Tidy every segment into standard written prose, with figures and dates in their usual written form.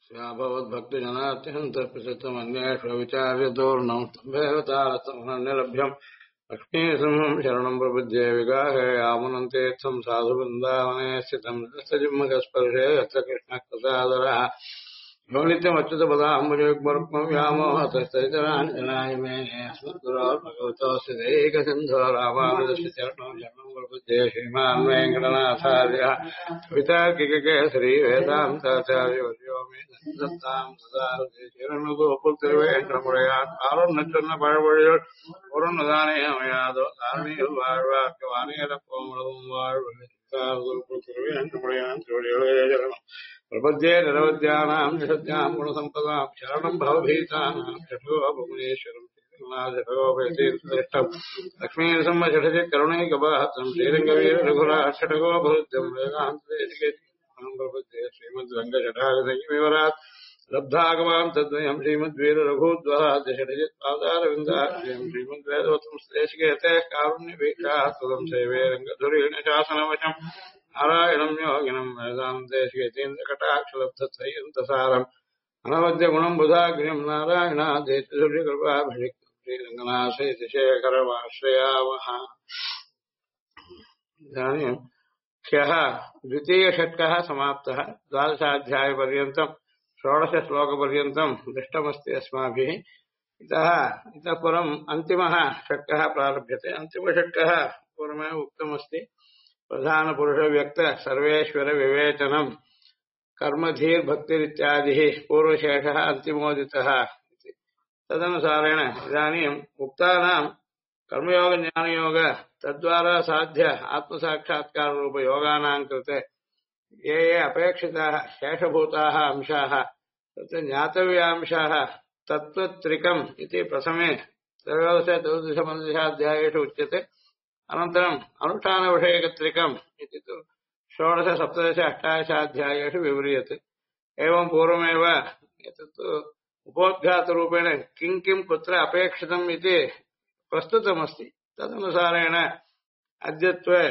स्याभवद्भक्तिजनात्यन्तप्रसिद्धमन्येष्वविचार्यतोर्णम् तम्भेवतारस्तमनन्यलभ्यम् लक्ष्मीसिंहम् शरणम् प्रपद्ये विगाहे यामुनन्तेत्थम् साधुवृन्दावने स्थितम् दस्तजिह्मकस्पर्शे यत्र कृष्णः प्रसादरः यो नित्यमच्युतपदाम्बुजयुग्मरुक्मम् व्यामोहतस्तैतराञ्जनाय मे अस्मद्गुरोर्भगवतोऽस्य दैकसिन्धो रामानुजस्य चरणौ शरणम् प्रपद्ये श्रीमान् वेङ्कटनाथार्यः कवितार्किककेसरी वेदान्ताचार्यवर्यो मे दत्ताम् सदा शरणगोपुत्रवेङ्कटमुरयान् ஆரோன் பழமொழியோர் பொருள்தானே அமையாதோ தாரணியில் வாழ்வார்க்கு வானியலப்போமுழுதும் வாழ்வு प्रपद्ये निरवद्यानाम् निषद्याम् गुणसम्पदाम् शरणम् भवभीतानाम् शठोपमुनीश्वरम् श्रीरङ्गोपयतीर्थम् लक्ष्मीनृसिंहषठजित् करुणैकपात्रम् श्रीरङ्गवीर रघुराषटकोपहृत्यम् वेदान्तदेशिकेतिम् प्रपद्ये श्रीमद्रङ्गषठागसंयमिवरात् लब्धागमाम् तद्वयम् श्रीमद्वीर रघुद्वहाद्यषठजित् पादारविन्दाश्रयम् श्रीमद्वेदवतम् देशिकेतेः कारुण्यवीक्षात्वदम् सेवे रङ्गधुरीण शासनवशम् नारायणम् योगिनम् वेदान्तेशिकेतीन्द्रकटाक्षलब्धत्रयन्तसारम् अनवद्यगुणम् बुधाग्र्यम् नारायणादेतुर्यकृपाभिषिक्तम् श्रीरङ्गनाथेतिशेखरमाश्रयामः। इदानीम् ह्यः द्वितीयषट्कः समाप्तः। द्वादशाध्यायपर्यन्तम् 16 श्लोकपर्यन्तम् दृष्टमस्ति अस्माभिः। इतः परम् अन्तिमः षट्कः प्रारभ्यते। अन्तिमषट्कः पूर्वमेव उक्तमस्ति। प्रधान पुरुष व्यक्त सर्वेश्वर विवेचनम् कर्मधीर्भक्तिरित्यादिः पूर्वशेषः अन्तिमोदितः। तदनुसारेण इदानीम् उक्तानाम् कर्मयोग ज्ञानयोग तद्वारा साध्य आत्मसाक्षात्कार रूप योगानाम् कृते ये ये अपेक्षिताः शेषभूताः अंशाः तत् ज्ञातव्यांशाः तत्त्वत्रिकम् इति प्रथमे त्रयोदश-चतुर्दश-पञ्चदशाध्यायेषु उच्यते। अनन्तरम् अनुष्ठानविषयकत्रिकम् इति तु 16, 17, 18 विव्रियते। एवं पूर्वमेव एतत् उपोद्घातरूपेण किं किं कुत्र अपेक्षितम् इति प्रस्तुतमस्ति। तदनुसारेण अद्य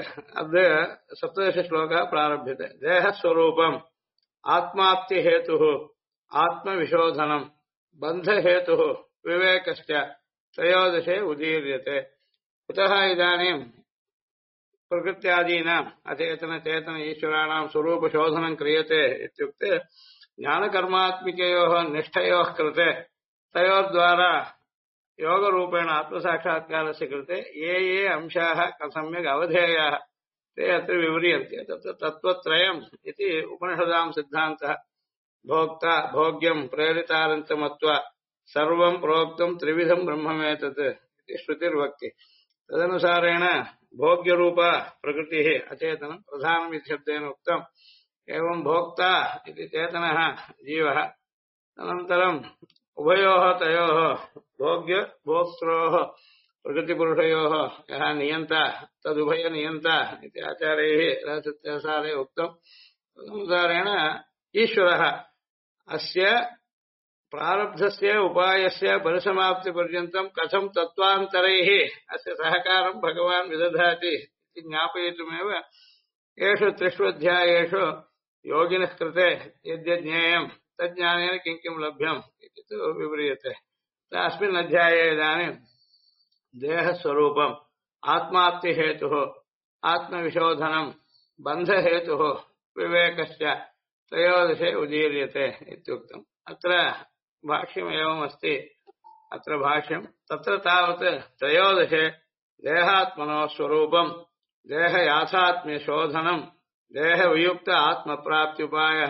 17 श्लोकः प्रारभ्यते। देहस्वरूपम् आत्माप्तिहेतुः आत्मविशोधनम् बन्धहेतुः विवेकश्च त्रयोदशे उदीर्यते। कुतः इदानीम् प्रकृत्यादीनाम् अचेतन चेतन ईश्वराणाम् स्वरूपशोधनम् क्रियते इत्युक्ते ज्ञानकर्मात्मिकयोः निष्ठयोः कृते तयोर्द्वारा योगरूपेण आत्मसाक्षात्कारस्य कृते ये ये अंशाः सम्यक् अवधेयाः ते अत्र विव्रियन्ते। तत्र तत्त्वत्रयम् इति उपनिषदाम् सिद्धान्तः। भोक्ता भोग्यम् प्रेरितारञ्च मत्वा सर्वम् प्रोक्तम् त्रिविधम् ब्रह्ममेतत् इति श्रुतिर्वक्ति। तदनुसारेण भोग्यरूप प्रकृतिः अचेतनम् प्रधानम् इति शब्देन उक्तम्। एवं भोक्ता इति चेतनः जीवः। अनन्तरम् उभयोः तयोः भोग्य भोक्त्रोः प्रकृतिपुरुषयोः यः नियन्ता तदुभयनियन्ता इति आचार्यैः रहस्यत्यासारे उक्तम्। तदनुसारेण ईश्वरः अस्य प्रारब्धस्य उपायस्य परिसमाप्तिपर्यन्तम् कथम् तत्त्वान्तरैः अस्य सहकारम् भगवान् विदधाति इति ज्ञापयितुमेव एषु 3 अध्यायेषु योगिनः कृते यद्यज्ञेयम् तज्ज्ञानेन किं किं लभ्यम् इति तु विव्रियते। अस्मिन् अध्याये इदानीम् देहस्वरूपम् आत्माप्तिहेतुः आत्मविशोधनम् बन्धहेतुः विवेकश्च त्रयोदशे उदीर्यते इत्युक्तम्। अत्र भाष्यमेवमस्ति। अत्र भाष्यम् तत्र तावत् त्रयोदशे देहात्मनो स्वरूपम् देहयाथात्म्यशोधनम् देहवियुक्त आत्मप्राप्त्युपायः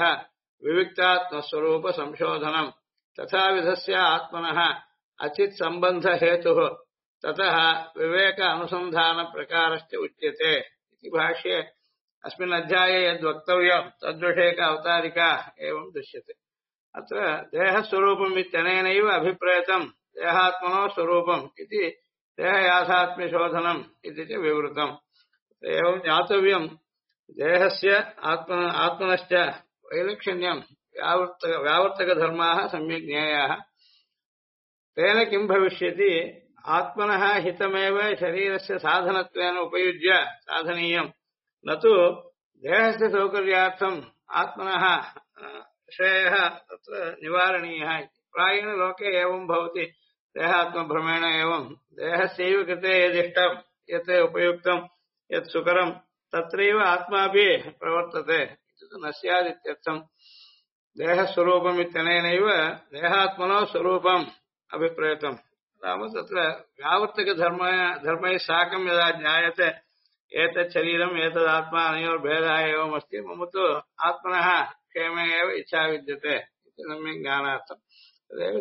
विविक्तात्मस्वरूपसंशोधनम् तथाविधस्य आत्मनः अचित् सम्बन्धहेतुः ततः विवेक अनुसन्धानप्रकारश्च उच्यते इति भाष्ये अस्मिन् अध्याये यद्वक्तव्यम् तद्विषयक अवतारिका एवं दृश्यते। अत्र देहस्वरूपम् इत्यनेनैव अभिप्रेतम् देहात्मनो स्वरूपम् इति देहयाथात्म्यशोधनम् इति च विवृतम्। एवं ज्ञातव्यम् देहस्य आत्मनश्च वैलक्षण्यम् व्यावर्तकधर्माः सम्यक् ज्ञेयाः। तेन किम् भविष्यति आत्मनः हितमेव शरीरस्य साधनत्वेन उपयुज्य साधनीयम् न तु देहस्य सौकर्यार्थम् आत्मनः श्रेयः तत्र निवारणीयः इति प्रायेण लोके एवं भवति देहात्मभ्रमेण एवं देहस्यैव कृते यदिष्टं यत् उपयुक्तं यत् सुकरं तत्रैव आत्मापि प्रवर्तते इति न स्यादित्यर्थम् देहस्वरूपम् इत्यनेनैव देहात्मनो स्वरूपम् अभिप्रेतम् नाम तत्र व्यावर्तकधर्मैः साकं यदा ज्ञायते एतत् शरीरम् एतदात्मा अनयोर्भेदः एवमस्ति मम तु आत्मनः क्षेमे एव इच्छा विद्यते इति सम्यक् ज्ञानार्थम् तदेव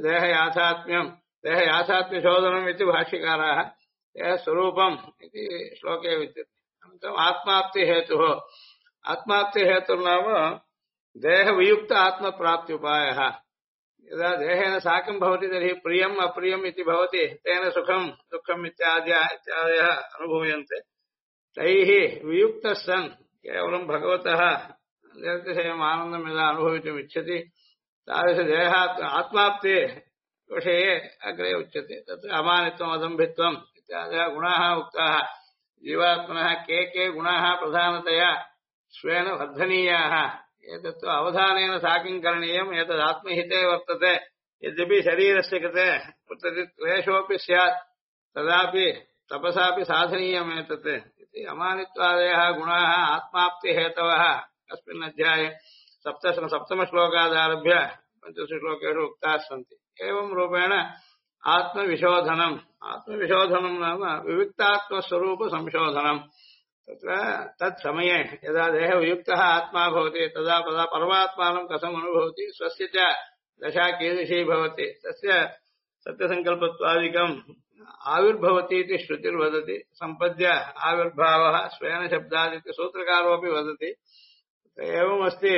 देहयाथात्म्यशोधनम् इति भाष्यकाराः देहस्वरूपम् इति श्लोके विद्यते अनन्तरम् आत्माप्तिहेतुः आत्माप्तिहेतुर्नाम देहवियुक्त आत्मप्राप्त्युपायः यदा देहेन साकं भवति तर्हि प्रियम् अप्रियम् इति भवति तेन सुखं दुःखम् इत्यादयः अनुभूयन्ते तैः वियुक्तः सन् केवलं भगवतः निर्तिशयम् आनन्दं यदा अनुभवितुम् इच्छति तादृशदेहात् आत्माप्ते विषये अग्रे उच्यते तत्र अमानित्वम् अदम्भित्वम् इत्यादयः गुणाः उक्ताः जीवात्मनः के गुणाः प्रधानतया स्वेन वर्धनीयाः एतत्तु अवधानेन साकं करणीयम् एतदात्महिते वर्तते यद्यपि शरीरस्य कृते कुत्रचित् क्लेशोऽपि स्यात् तदापि तपसापि साधनीयम् एतत् इति अमानित्वादयः गुणाः आत्माप्तिहेतवः अस्मिन् अध्याये सप्तमश्लोकादारभ्य पञ्चसु श्लोकेषु उक्ताः सन्ति एवं रूपेण आत्मविशोधनम् नाम विविक्तात्मस्वरूपसंशोधनम् तत्र तत्समये यदा देहवियुक्तः आत्मा भवति तदा परमात्मानं कथम् अनुभवति स्वस्य च दशा कीदृशी भवति तस्य सत्यसङ्कल्पत्वादिकम् आविर्भवति इति श्रुतिर्वदति सम्पद्य आविर्भावः स्वेन शब्दादिति सूत्रकारोऽपि वदति एवमस्ति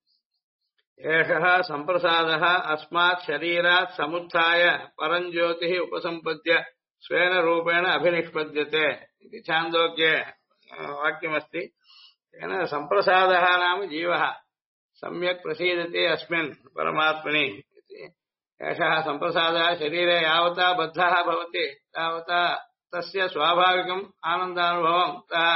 एषः सम्प्रसादः अस्मात् शरीरात् समुत्थाय परञ्ज्योतिः उपसम्पद्य स्वेन रूपेण अभिनिष्पद्यते इति छान्दोग्ये वाक्यमस्ति तेन सम्प्रसादः नाम जीवः सम्यक् प्रसीदति अस्मिन् परमात्मनि इति एषः सम्प्रसादः शरीरे यावता बद्धः भवति तावता तस्य स्वाभाविकम् आनन्दानुभवम्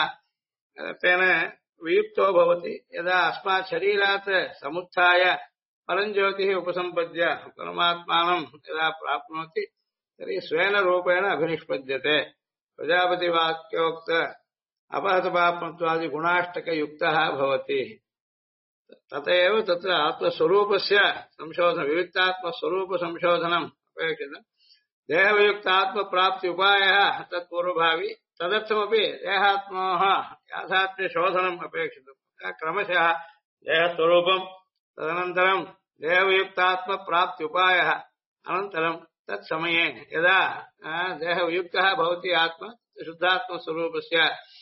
तेन वियुक्तो भवति यदा अस्मात् शरीरात् समुत्थाय परञ्ज्योतिः उपसम्पद्य परमात्मानं यदा प्राप्नोति तर्हि स्वेन रूपेण अभिनिष्पद्यते प्रजापतिवाक्योक्त अपहतपाप्मत्वादिगुणाष्टकयुक्तः भवति तत एव तत्र आत्मस्वरूपस्य संशोधनं विविक्तात्मस्वरूपसंशोधनम् अपेक्षितम् देहवियुक्तात्मप्राप्ति उपायः तत्पूर्वभावी तदर्थमपि देहात्मनः याथात्म्यशोधनम् अपेक्षितम् क्रमशः देहस्वरूपम् तदनन्तरं देहवियुक्तात्मप्राप्ति उपायः अनन्तरं तत्समये यदा देहवियुक्तः भवति आत्मा शुद्धात्मस्वरूपस्य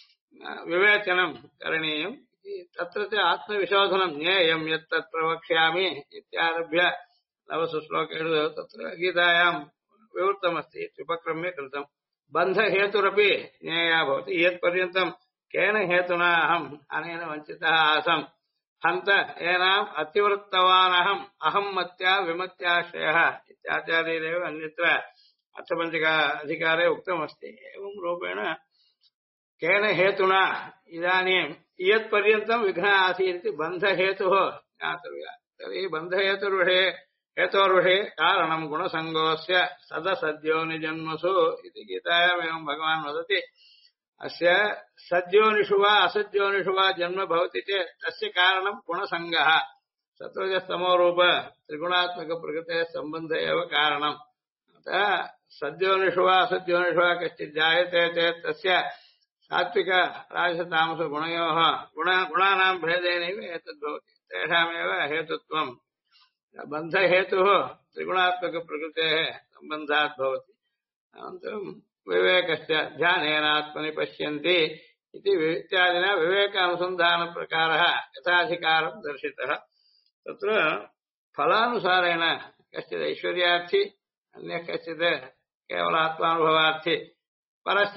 विवेचनं करणीयम् तत्र च आत्मविशोधनं ज्ञेयं यत् तत् प्रवक्ष्यामि इत्यारभ्य नवसु श्लोकेषु तत्र गीतायां विवृतमस्ति उपक्रम्य कृतम् बन्धहेतुरपि ज्ञेया भवति यत्पर्यन्तं केन हेतुना अहम् अनेन वञ्चितः आसम् हन्त एनाम् अतिवृत्तवानहम् अहम् मत्या विमत्याश्रयः इत्याचार्यैरेव अन्यत्र अर्थपञ्चका अधिकारे उक्तमस्ति एवं रूपेण केन हेतुना इदानीं यत्पर्यन्तं विघ्नः आसीत् इति बन्धहेतुः ज्ञातव्यः तर्हि बन्धहेतुर्विषये हेतोर्विषये कारणं गुणसङ्गोऽस्य सदसद्योनिजन्मसु इति गीतायाम् एवं भगवान् वदति अस्य सद्योनिषु वा असद्योनिषु वा जन्म भवति चेत् तस्य कारणं गुणसङ्गः सत्त्वजस्तमोरूप त्रिगुणात्मकप्रकृतेः सम्बन्धः एव कारणम् अतः सद्योनिषु वा असद्योनिषु वा कश्चित् जायते चेत् तस्य सात्विक राजसतामसगुणयोः गुणानां भेदेनैव एतद्भवति तेषामेव हेतुत्वम् बन्धहेतुः त्रिगुणात्मकप्रकृतेः सम्बन्धात् भवति अनन्तरं विवेकश्च ध्यानेनात्मनि पश्यन्ति इति इत्यादिना विवेकानुसन्धानप्रकारः यथाधिकारं दर्शितः तत्र फलानुसारेण कश्चित् ऐश्वर्यार्थी अन्यः कश्चित् केवलात्मानुभवार्थी परश्च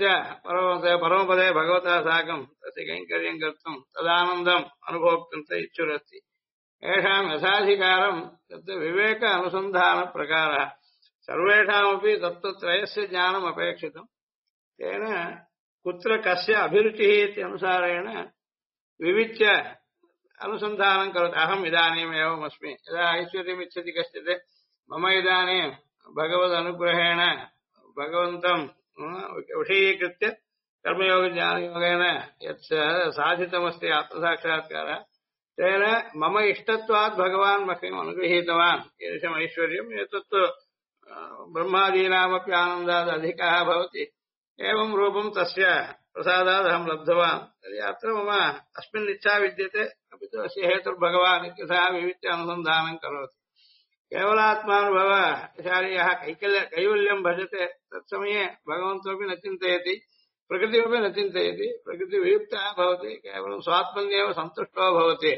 परमपदे भगवतः साकं तस्य कैङ्कर्यं कर्तुं तदानन्दम् अनुभोक्तुं च इच्छुरस्ति येषां यथाधिकारं तत् विवेक अनुसन्धानप्रकारः सर्वेषामपि तत्त्वत्रयस्य ज्ञानम् अपेक्षितम् तेन कुत्र कस्य अभिरुचिः इत्यनुसारेण विविच्य अनुसन्धानं करोति अहम् इदानीम् एवमस्मि यदा ऐश्वर्यम् इच्छति कश्चित् मम इदानीं भगवदनुग्रहेण भगवन्तं विषयीकृत्य कर्मयोगज्ञानयोगेन यत् साधितमस्ति आत्मसाक्षात्कारः तेन मम इष्टत्वात् भगवान् मह्यम् अनुगृहीतवान् कीदृशम् ऐश्वर्यम् एतत्तु ब्रह्मादीनामपि आनन्दात् अधिकः भवति एवं रूपं तस्य प्रसादात् अहं लब्धवान् तर्हि अत्र मम अस्मिन् इच्छा विद्यते अपि तु अस्य हेतुर्भगवान् इत्यतः विविच्य अनुसन्धानं करोति केवलात्मानुभवशाली यः कैवल्यं भजते तत्समये भगवन्तोऽपि न चिन्तयति प्रकृतिमपि न चिन्तयति प्रकृतिवियुक्तः भवति केवलं स्वात्मन्येव सन्तुष्टो भवति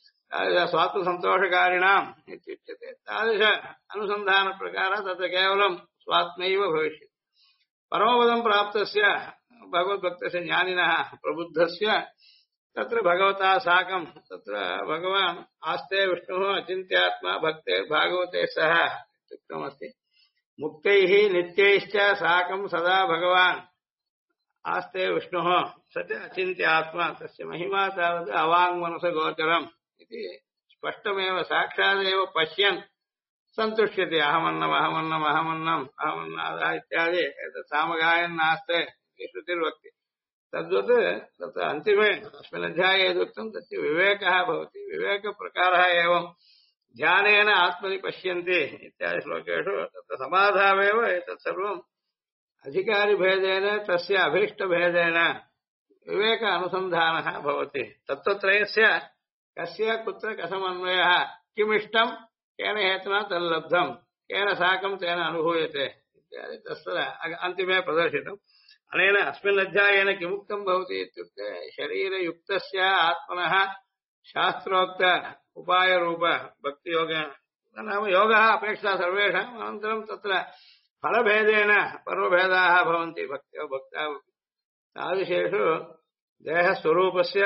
स्वात्मसन्तोषकारिणाम् इत्युच्यते तादृश अनुसन्धानप्रकारः तत्र केवलं स्वात्मैव भविष्यति परमपदं प्राप्तस्य भगवद्भक्तस्य ज्ञानिनः प्रबुद्धस्य तत्र भगवता साकं तत्र भगवान् आस्ते विष्णुः अचिन्त्यात्मा भक्ते भागवते सह इत्युक्तमस्ति मुक्तैः नित्यैश्च साकं सदा भगवान् आस्ते विष्णुः स च अचिन्त्यात्मा तस्य महिमा तावत् अवाङ्मनसगोचरम् इति स्पष्टमेव साक्षादेव पश्यन् सन्तुष्यते अहमन्नम् अहमन्नम् अहमन्नम् अहमन्नादः इत्यादि एतत् सामगायन्नास्ते श्रुतिर्वक्ति तद्वत् तत्र अन्तिमे अस्मिन् अध्याये यदुक्तं तस्य विवेकः भवति विवेकप्रकारः एवं ध्यानेन आत्मनि पश्यन्ति इत्यादि श्लोकेषु तत्र समाधावेव एतत् सर्वम् अधिकारिभेदेन तस्य अभीष्टभेदेन विवेक अनुसन्धानः भवति तत्त्वत्रयस्य कस्य कुत्र कथमन्वयः किमिष्टं केन हेतुना तल्लब्धम् केन साकं तेन अनुभूयते इत्यादि तस्य अन्तिमे प्रदर्शितम् अनेन अस्मिन् अध्यायेन किमुक्तं भवति इत्युक्ते शरीरयुक्तस्य आत्मनः शास्त्रोक्त उपायरूप भक्तियोगेन नाम योगः अपेक्षा सर्वेषाम् अनन्तरं तत्र फलभेदेन पर्वभेदाः भवन्ति भक्त्यो भक्ता तादृशेषु देहस्वरूपस्य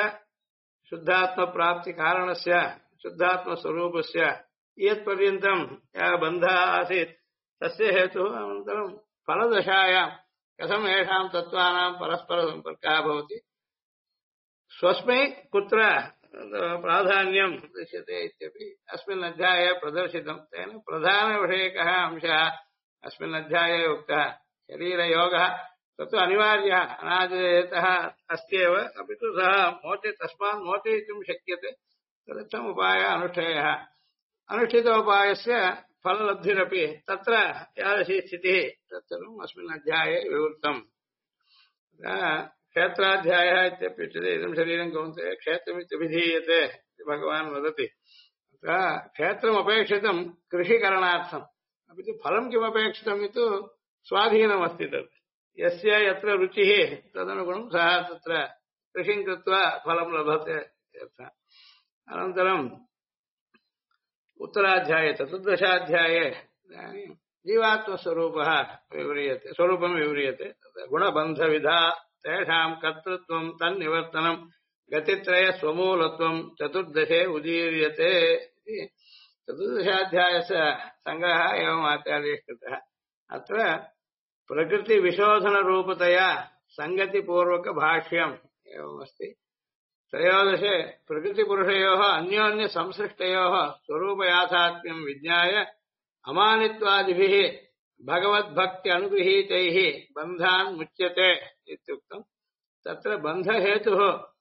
शुद्धात्मप्राप्तिकारणस्य शुद्धात्मस्वरूपस्य यत्पर्यन्तं यः बन्धः आसीत् तस्य हेतुः अनन्तरं फलदशायां कथम् येषां तत्त्वानां परस्परसम्पर्कः भवति स्वस्मै कुत्र प्राधान्यं दृश्यते इत्यपि अस्मिन् अध्याये प्रदर्शितं तेन प्रधानविषयकः अंशः अस्मिन् अध्याये उक्तः शरीरयोगः तत्तु अनिवार्यः अनादितः अस्त्येव अपि तु सः तस्मात् मोचयितुं शक्यते तदर्थम् उपायः अनुष्ठेयः अनुष्ठितोपायस्य फललब्धिरपि तत्र यादृशी स्थितिः तत्सर्वम् अस्मिन् अध्याये विवृतम् क्षेत्राध्यायः इत्यप्युच्यते इदं शरीरं कौन्तेय क्षेत्रमित्यभिधीयते इति भगवान् वदति क्षेत्रमपेक्षितं कृषिकरणार्थम् अपि तु फलं किमपेक्षितम् इति स्वाधीनमस्ति तत् यस्य यत्र रुचिः तदनुगुणं सः तत्र कृषिं कृत्वा फलं लभते अनन्तरम् उत्तराध्याये चतुर्दशाध्याये जीवात्मस्वरूपः विव्रियते स्वरूपं विव्रियते गुणबन्धविधा तेषां कर्तृत्वं तन्निवर्तनं गतित्रयस्वमूलत्वं चतुर्दशे उदीर्यते इति चतुर्दशाध्यायस्य सङ्ग्रहः एवम् आचार्यैः कृतः अत्र प्रकृतिविशोधनरूपतया सङ्गतिपूर्वकभाष्यम् एवमस्ति त्रयोदशे प्रकृतिपुरुषयोः अन्योन्यसंसृष्टयोः स्वरूपयाथात्म्यं विज्ञाय अमानित्वादिभिः भगवद्भक्त्यनुगृहीतैः बन्धान् मुच्यते इत्युक्तम् तत्र बन्धहेतुः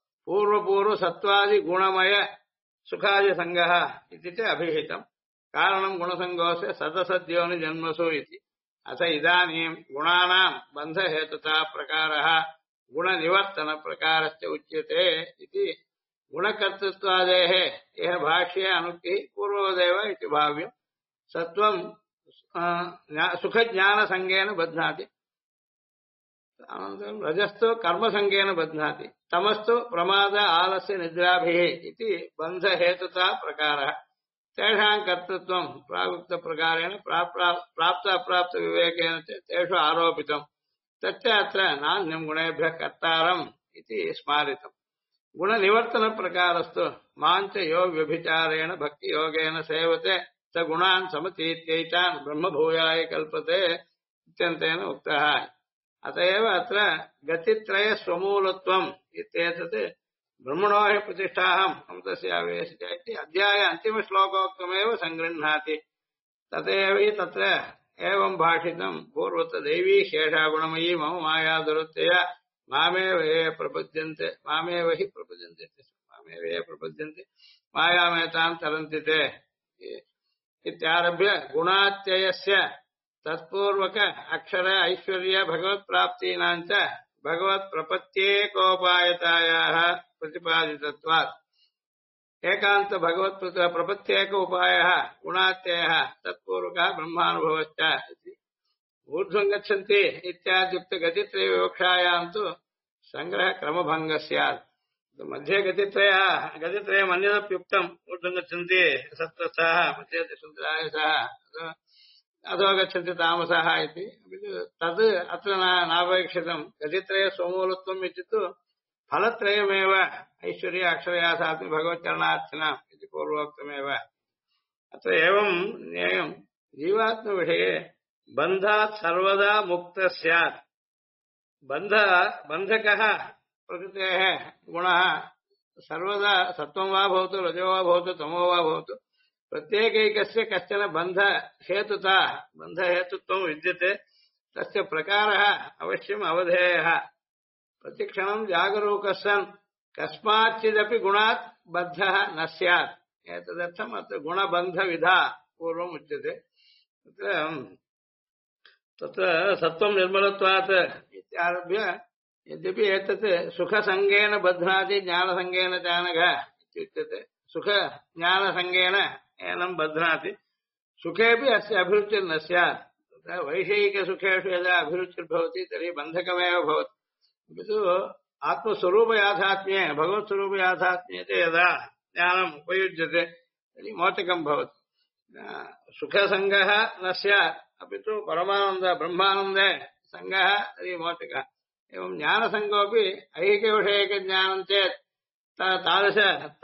पूर्वपूर्वसत्त्वादिगुणमय सुखादिसङ्गः इति च अभिहितम् कारणं गुणसङ्गोऽस्य सदसद्योनिजन्मसु इति अथ इदानीं गुणानां बन्धहेतुता प्रकारः गुणनिवर्तनप्रकारश्च उच्यते इति गुणकर्तृत्वादेः यः भाष्ये अनुक्तिः पूर्ववदेव इति भाव्यम् सत्त्वं सुखज्ञानसङ्गेन बध्नाति अनन्तरं रजस्तु कर्मसङ्गेन बध्नाति तमस्तु प्रमाद आलस्य निद्राभिः इति बन्धहेतुता प्रकारः तेषां कर्तृत्वं प्रागुक्तप्रकारेण प्राप्ताप्राप्तविवेकेन च तेषु आरोपितम् तच्च अत्र नान्यं गुणेभ्यः कर्तारम् इति स्मारितम् गुणनिवर्तनप्रकारस्तु माञ्च यो व्यभिचारेण भक्तियोगेन सेवते स गुणान् समतीत्यैतान् ब्रह्मभूयाय कल्पते इत्यन्तेन उक्तः अत एव अत्र गतित्रयस्वमूलत्वम् इत्येतत् ब्रह्मणो हि प्रतिष्ठाहम् अमृतस्यावेशिता इति अध्याय अन्तिमश्लोकोक्तमेव सङ्गृह्णाति तथैव हि तत्र एवं भाषितम् पूर्वत दैवी शेषागुणमयी मम माया दुरत्यया मामेव ये प्रपद्यन्ते मामेव हि प्रपद्यन्ते मामेव ये प्रपद्यन्ते मायामेतान् तरन्ति ते इत्यारभ्य गुणात्ययस्य तत्पूर्वक अक्षर ऐश्वर्य भगवत् प्राप्तीनां च भगवत् प्रपत्त्येकोपायतायाः प्रतिपादितत्वात् एकांत भगवत् प्रपत्त्येक उपायः गुणात्ययः तत्पूर्वकः ब्रह्मानुभवश्च ऊर्ध्वं गच्छन्ति इत्याद्युक्त गतित्रय विवक्षायां तु संग्रह क्रमभङ्गः स्यात् मध्ये गतित्रयम् अन्यदप्युक्तम् ऊर्ध्वं गच्छन्ति सत्त्वस्ताः मध्ये सुन्दरायसाः अधो गच्छन्ति तामसाः इति तद् अत्र नापेक्षितम् गतित्रय स्वमूलत्वम् इत्युक्तौ फलत्रयमेव ऐश्वर्य अक्षरयासापि भगवच्चरणार्चनम् इति पूर्वोक्तमेव अत्र एवं ज्ञेयम् जीवात्मविषये बन्धात् सर्वदा मुक्तः स्यात् बन्धकः प्रकृतेः गुणः सर्वदा सत्त्वं वा भवतु रजो वा भवतु तमो वा भवतु प्रत्येकैकस्य कश्चन बन्धहेतुत्वं विद्यते तस्य प्रकारः अवश्यम् अवधेयः प्रतिक्षणं जागरूकः सन् कस्माच्चिदपि गुणात् बद्धः न स्यात् एतदर्थम् अत्र गुणबन्धविधा पूर्वम् उच्यते तत्र सत्त्वं निर्मलत्वात् इत्यारभ्य यद्यपि एतत् सुखसङ्गेन बध्नाति ज्ञानसङ्गेन चानघ इत्युच्यते सुखज्ञानसङ्गेन एनं बध्नाति सुखेऽपि अस्य अभिरुचिर्न स्यात् तत्र वैषयिकसुखेषु यदा अभिरुचिर्भवति तर्हि बन्धकमेव भवति किन्तु आत्मस्वरूपयाथात्म्ये भगवत्स्वरूपयाथात्म्ये यदा ज्ञानम् उपयुज्यते तर्हि मोचकं भवति सुखसङ्गः न स्यात् अपि तु परमानन्द ब्रह्मानन्दे सङ्गः तर्हि मोचकः एवं ज्ञानसङ्गोऽपि ऐहिकविषयकज्ञानं चेत् तादृश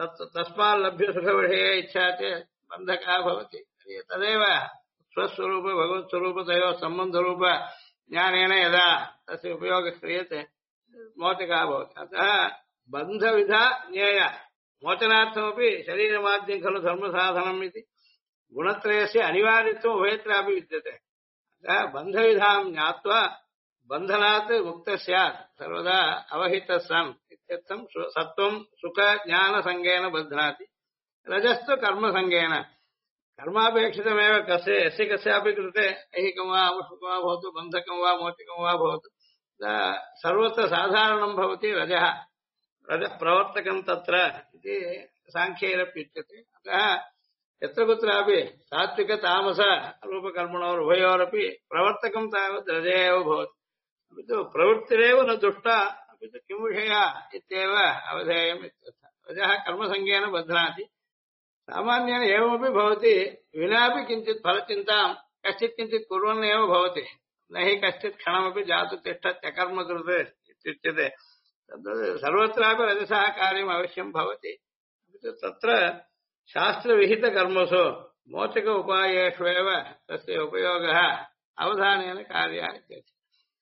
तस्माल्लभ्यसुखविषये इच्छा चेत् बन्धकः भवति तदेव स्वस्वरूप भगवत्स्वरूपतयोः सम्बन्धरूप ज्ञानेन यदा तस्य उपयोगः क्रियते मोचकः भवति अतः बन्धविधा ज्ञेया मोचनार्थमपि शरीरमाद्यं खलु धर्मसाधनम् इति गुणत्रयस्य अनिवार्यत्वम् उभयत्रापि विद्यते अतः बन्धविधां ज्ञात्वा बन्धनात् मुक्तः स्यात् सर्वदा अवहितः सन् इत्यर्थं सत्त्वं सुखज्ञानसङ्गेन बध्नाति रजस्तु कर्मसङ्गेन कर्मापेक्षितमेव यस्य कस्यापि कृते ऐहिकं वा आवश्यकं वा भवतु बन्धकं वा मोचकं वा भवतु सर्वत्र साधारणं भवति रजः प्रवर्तकं तत्र इति साङ्ख्यैरप्युच्यते अतः यत्र कुत्रापि सात्विकतामस रूपकर्मणोरुभयोरपि प्रवर्तकं तावत् रज एव भवति अपि तु प्रवृत्तिरेव न दुष्टा अपि तु किं विषया इत्येव अवधेयम् इत्यर्थः रजः कर्मसङ्गेन बध्नाति सामान्येन एवमपि भवति विनापि किञ्चित् फलचिन्तां कश्चित् किञ्चित् कुर्वन्नेव भवति न हि कश्चित् क्षणमपि जातु तिष्ठत्यकर्म कृते इत्युच्यते सर्वत्रापि रजसः कार्यम् अवश्यं भवति तत्र शास्त्रविहितकर्मसु मोचक उपायेष्वेव तस्य उपयोगः अवधानेन कार्यः इत्यर्थः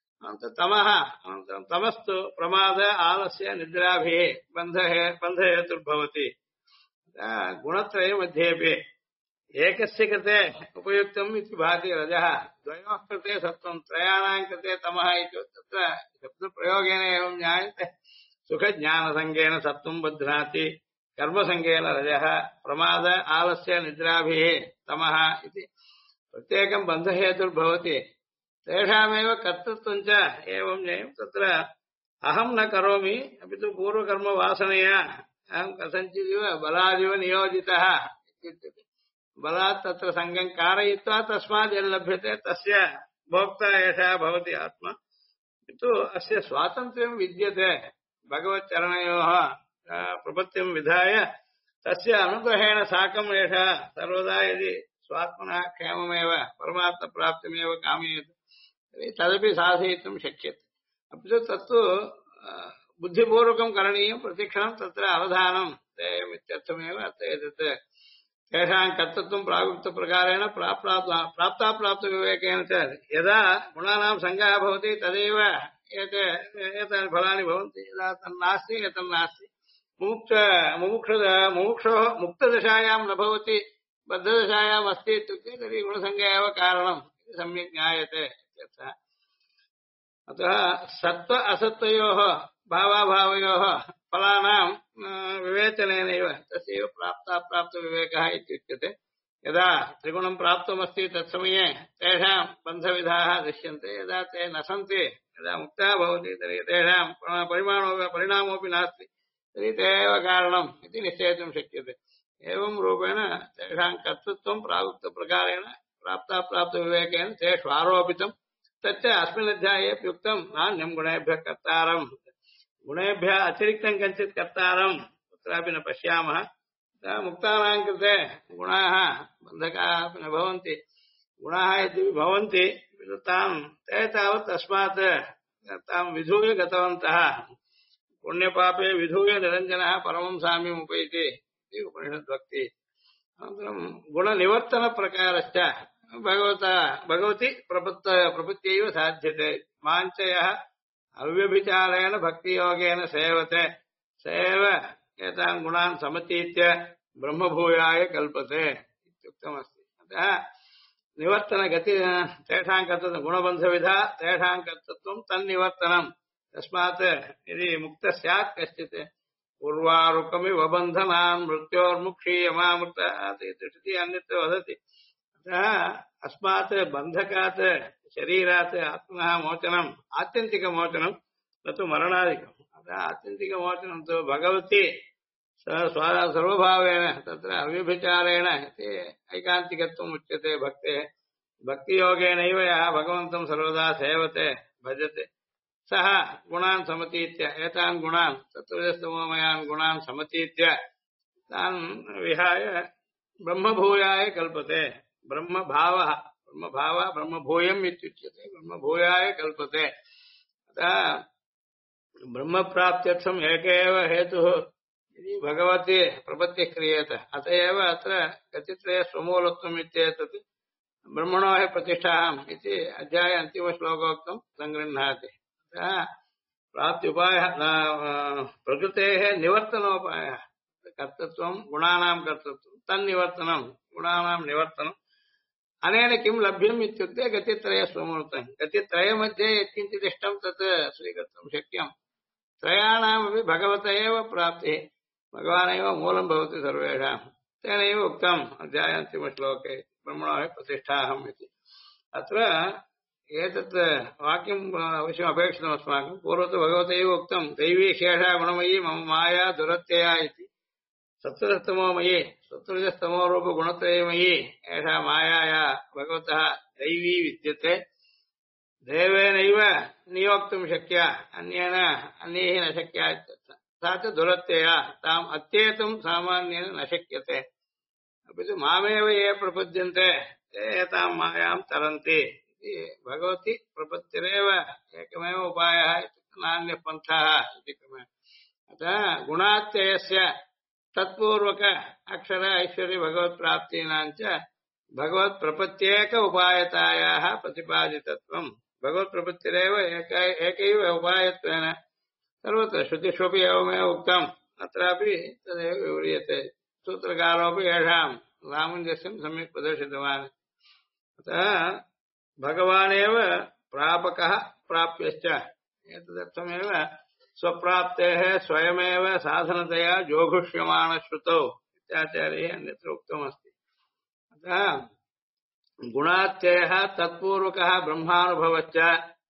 अनन्तरं तमस्तु प्रमाद आलस्य निद्राभिः बन्धहेतुर्भवति गुणत्रयमध्येपि एकस्य कृते उपयुक्तम् इति भाति रजः द्वयोः कृते सत्त्वं त्रयाणां कृते तमः इति तत्र शब्दप्रयोगेन एवं ज्ञायते सुखज्ञानसङ्गेन सत्त्वं बध्नाति कर्मसङ्गेन रजः प्रमाद आलस्य निद्राभिः तमः इति प्रत्येकं बन्धहेतुर्भवति तेषामेव कर्तृत्वं च एवं ज्ञेयं तत्र अहं न करोमि अपि तु पूर्वकर्मवासनया अहं कथञ्चिदिव बलादिव नियोजितः इत्युच्यते बलात् तत्र सङ्गं कारयित्वा तस्मात् यल्लभ्यते तस्य भोक्ता एषः भवति आत्मा किन्तु अस्य स्वातन्त्र्यं विद्यते भगवच्चरणयोः प्रपत्तिं विधाय तस्य अनुग्रहेण साकम् एषः सर्वदा यदि स्वात्मनः क्षेममेव परमात्मप्राप्तिमेव कामयेत् तदपि साधयितुं शक्यते अपि तु तत्तु बुद्धिपूर्वकं करणीयं प्रतिक्षणं तत्र अवधानं देयमित्यर्थमेव अत्र एतत् तेषां कर्तृत्वं प्रागुक्तप्रकारेण प्राप्ताप्राप्तविवेकेन च यदा गुणानां सङ्गः भवति तदेव एतानि फलानि भवन्ति यदा तन्नास्ति एतन्नास्ति मुमुक्षोः मुक्तदशायां न भवति बद्धदशायाम् अस्ति इत्युक्ते तर्हि गुणसङ्ख्या एव कारणम् इति सम्यक् ज्ञायते इत्यर्थः। अतः सत्त्व असत्त्वयोः भावाभावयोः फलानां विवेचनेनैव तस्यैव प्राप्ताप्राप्तविवेकः इत्युच्यते। यदा त्रिगुणं प्राप्तमस्ति तत्समये तेषां बन्धविधाः दृश्यन्ते, यदा ते न सन्ति, यदा मुक्तः भवति तर्हि तेषां परिणामोऽपि नास्ति, तर्हि ते एव कारणम् इति निश्चेतुं शक्यते। एवं रूपेण तेषां कर्तृत्वं प्रागुक्तप्रकारेण प्राप्ताप्राप्तविवेकेन तेषु आरोपितम्। तच्च अस्मिन् अध्याये उक्तं नान्यं गुणेभ्यः कर्तारम्, गुणेभ्यः अतिरिक्तं कञ्चित् कर्तारं कुत्रापि न पश्यामः। मुक्तानां कृते गुणाः बन्धकाः अपि न भवन्ति, गुणाः यदि भवन्ति ते तावत् तस्मात् तां विधूय गतवन्तः। पुण्यपापे विधूय निरञ्जनः परमं साम्यम् उपैति इति उपनिषद्वक्ति। अनन्तरं गुणनिवर्तनप्रकारश्च भगवति प्रपत्त्यैव साध्यते। माञ्च यः अव्यभिचारेण भक्तियोगेन सेवते स एव एतान् गुणान् समतीत्य ब्रह्मभूयाय कल्पते इत्युक्तमस्ति। अतः निवर्तनगति तेषां कर्तृत्वं गुणबन्धविधा तेषां कर्तृत्वं तन्निवर्तनम्। तस्मात् यदि मुक्तः स्यात् कश्चित् उर्वारुकमिव बन्धनान् मृत्योर्मुक्षीयमामृतात् इति अन्यत्र वदति। अतः अस्मात् बन्धकात् शरीरात् आत्मनः मोचनम् आत्यन्तिकमोचनं न तु मरणादिकम्। अतः आत्यन्तिकमोचनं तु भगवती सर्वभावेन तत्र अव्यभिचारेण इति ऐकान्तिकत्वम् उच्यते भक्तेः। भक्तियोगेनैव यः भगवन्तं सर्वदा सेवते भजते सः गुणान् समतीत्य एतान् गुणान् चतुर्दशतमोमयान् गुणान् समतीत्य तान् विहाय ब्रह्मभूयाय कल्पते। ब्रह्मभावः ब्रह्मभूयम् इत्युच्यते, ब्रह्मभूयाय कल्पते। अतः ब्रह्मप्राप्त्यर्थम् एक एव हेतुः यदि भगवती प्रपत्तिः क्रियते। अत एव अत्र गतित्रये स्वमूलत्वम् इत्येतत् ब्रह्मणो हि प्रतिष्ठाहम् इति अध्याये अन्तिमश्लोकोक्तं सङ्गृह्णाति। अतः प्राप्त्युपायः प्रकृतेः निवर्तनोपायः कर्तृत्वं गुणानां कर्तृत्वं तन्निवर्तनं गुणानां निवर्तनम्। अनेन किं लभ्यम् इत्युक्ते गतित्रय स्वमूर्तं। गतित्रयमध्ये यत्किञ्चित् इष्टं तत् स्वीकर्तुं शक्यम्। त्रयाणामपि भगवत एव प्राप्तिः, भगवानेव मूलं भवति सर्वेषां। तेनैव उक्तम् अध्यायान्तिमश्लोके ब्रह्मणो हि प्रतिष्ठाहम् इति। अत्र एतत् वाक्यम् अवश्यम् अपेक्षितम् अस्माकं। पूर्वतः भगवतैव उक्तं दैवी शेषा गुणमयी मम माया दुरत्यया इति। सत्त्वरस्तमोमयी सत्त्वरजस्तमोरूपगुणत्रयमयी एषा मायाया भगवतः दैवी विद्यते। देवेनैव नियोक्तुं शक्या, अन्यैः न शक्या इत्यर्थः। सा च दुरत्यया ताम् अत्येतुं सामान्येन न शक्यते। अपि तु मामेव ये प्रपद्यन्ते ते एतां मायां तरन्ति इति भगवति प्रपत्तिरेव एकमेव उपायः इत्युक्ते नान्यः पन्थः इति क्रमेण। अतः गुणात्ययस्य तत्पूर्वक अक्षर ऐश्वर्य भगवत्प्राप्तीनां च भगवत्प्रपत्त्येक उपायतायाः प्रतिपादितत्वम्। भगवत्प्रपत्तिरेव एकैव उपायत्वेन सर्वत्र श्रुतिष्वपि एवमेव उक्तम्। अत्रापि तदेव विव्रियते। सूत्रकारोऽपि येषां सामञ्जस्यं सम्यक् प्रदर्शितवान्। अतः भगवानेव प्रापकः प्राप्यश्च। एतदर्थमेव स्वप्राप्तेः स्वयमेव साधनतया जोघुष्यमाणश्रुतौ इत्याचार्यैः अन्यत्र उक्तमस्ति। अतः गुणात्ययः तत्पूर्वकः ब्रह्मानुभवश्च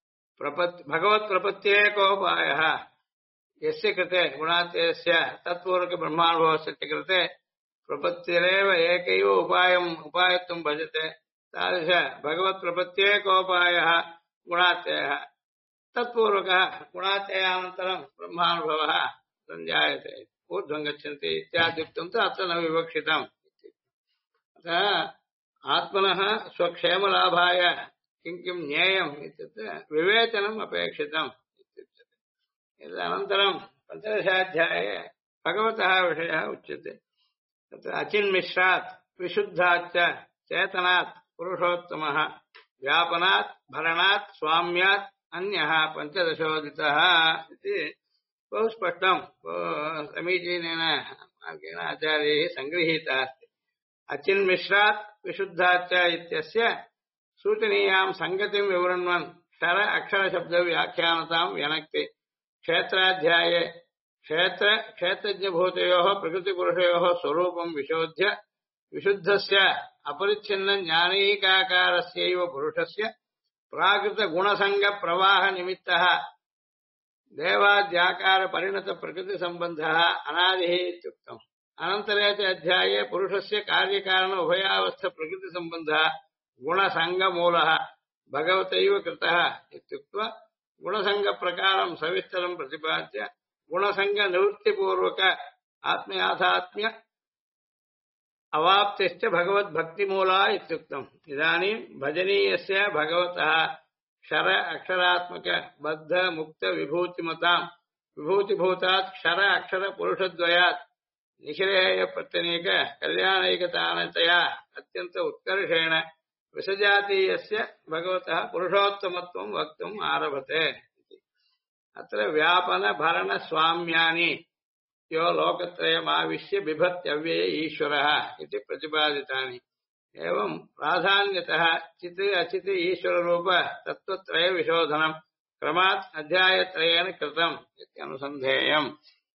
भगवत्प्रपत्त्येकोपायः। यस्य कृते गुणात्ययस्य तत्पूर्वकब्रह्मानुभवस्य कृते प्रपत्तिरेव एकैव उपायत्वं भजते, तादृश भगवत्प्रपत्त्येकोपायः गुणात्ययः। तत्पूर्वकः गुणात्ययानन्तरं ब्रह्मानुभवः सञ्जायते, ऊर्ध्वं गच्छन्ति इत्याद्युक्तं तु अत्र न विवक्षितम्। अतः आत्मनः स्वक्षेमलाभाय किं किं ज्ञेयम् इत्युक्ते विवेचनम् अपेक्षितम् इत्युच्यते। एतदनन्तरं पञ्चदशाध्याये भगवतः विषयः उच्यते। तत्र अचिन्मिश्रात् विशुद्धाच्च चेतनात् पुरुषोत्तमः व्यापनात् भरणात् स्वाम्यात् अन्यः पञ्चदशोदितः इति बहु स्पष्टम् समीचीनेन मार्गेण आचार्यैः सङ्गृहीतः अस्ति अचिन्मिश्रात् विशुद्धाच्च इत्यस्य सूचनीयां सङ्गतिं विवृण्वन् क्षर अक्षरशब्दव्याख्यानतां व्यनक्ति क्षेत्राध्याये क्षेत्रज्ञभूतयोः प्रकृतिपुरुषयोः स्वरूपं विशोध्य विशुद्धस्य अपरिच्छिन्न ज्ञानैकाकारस्यैव पुरुषस्य प्राकृतगुणसङ्गप्रवाहनिमित्तः देवाद्याकारपरिणतप्रकृतिसम्बन्धः अनादिः इत्युक्तम् अनन्तरे च अध्याये पुरुषस्य कार्यकारण उभयावस्थप्रकृतिसम्बन्धः गुणसङ्गमूलः भगवतैव कृतः इत्युक्त्वा गुणसङ्गप्रकारं सविस्तरं प्रतिपाद्य गुणसङ्गनिवृत्तिपूर्वक आत्मयाथात्म्य अवाप्तिश्च भगवद्भक्तिमूला इत्युक्तम् इदानीं भजनीयस्य भगवतः क्षर अक्षरात्मक बद्ध मुक्त विभूतिमतां विभूतिभूतात् क्षर अक्षर पुरुषद्वयात् निखिलेय प्रत्यनीक कल्याणैकतानतया अत्यन्त उत्कर्षेण विसजातीयस्य भगवतः पुरुषोत्तमत्वं वक्तुम् आरभते अत्र व्यापन भरण स्वाम्यानि यो लोकत्रयमाविश्य बिभत्यव्यय ईश्वरः इति प्रतिपादितानि एवं प्राधान्यतः चित् अचित् ईश्वररूप तत्त्वत्रय विशोधनं क्रमात् अध्यायत्रयेण कृतम् इत्यनुसन्धेयम्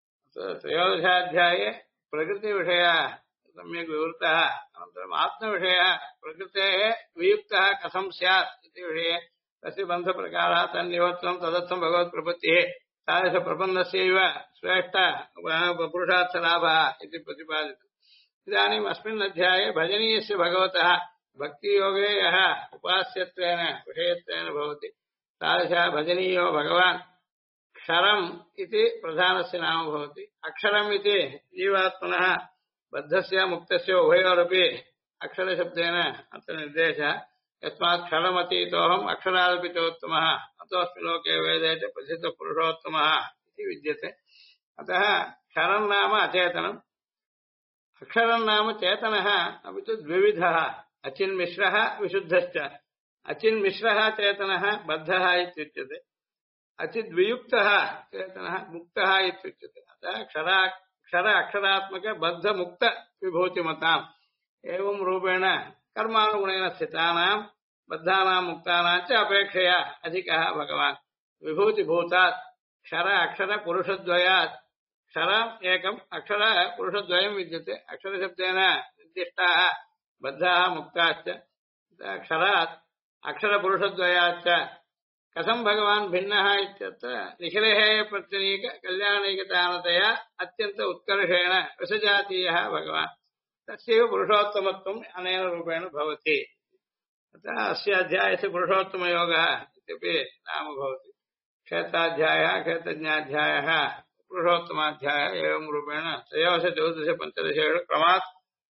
त्रयोदशाध्याये प्रकृतिविषयः सम्यक् विवृतः अनन्तरम् आत्मविषयः प्रकृतेः वियुक्तः कथं स्यात् इति विषये तस्य बन्धप्रकारः तन्निवर्तनं तदर्थं भगवत्प्रपत्तिः तादृशप्रपन्नस्यैव श्रेष्ठ पुरुषार्थलाभः इति प्रतिपादितम् इदानीम् अस्मिन् अध्याये भजनीयस्य भगवतः भक्तियोगे यः उपास्यत्वेन विषयत्वेन भवति तादृशः भजनीयो भगवान् क्षरम् इति प्रधानस्य नाम भवति अक्षरम् इति जीवात्मनः बद्धस्य मुक्तस्य उभयोरपि अक्षरशब्देन अत्र निर्देशः यस्मात् क्षरमतीतोऽहम् अक्षरादपितोत्तमः अतोऽस्मि लोके वेदे च प्रसिद्धः पुरुषोत्तमः इति विद्यते अतः क्षरम् नाम अचेतनम् अक्षरम् नाम चेतनः अपि तु द्विविधः अचिन्मिश्रः विशुद्धश्च अचिन्मिश्रः चेतनः बद्धः इत्युच्यते अचिद्वियुक्तः चेतनः मुक्तः इत्युच्यते अतः क्षर अक्षरात्मक बद्ध मुक्त विभूतिमताम् एवं रूपेण कर्मानुगुणेन स्थितानां बद्धानां मुक्तानां च अपेक्षया अधिकः भगवान् विभूतिभूतात् क्षर अक्षर पुरुषद्वयात् क्षर एकम् अक्षर पुरुषद्वयं विद्यते अक्षरशब्देन निर्दिष्टाः बद्धाः मुक्ताश्च क्षरात् अक्षरपुरुषद्वयाच्च कथं भगवान् भिन्नः इत्यत्र निखिलेः प्रत्यनीक कल्याणैकतानतया अत्यन्त उत्कर्षेण विसजातीयः भगवान् तस्यैव पुरुषोत्तमत्वम् अनेन रूपेण भवति अतः अस्य अध्यायस्य पुरुषोत्तमयोगः इत्यपि नाम भवति क्षेत्राध्यायः क्षेत्रज्ञाध्यायः पुरुषोत्तमाध्यायः एवं रूपेण त्रयोदश चतुर्दश पञ्चदशेषु क्रमात्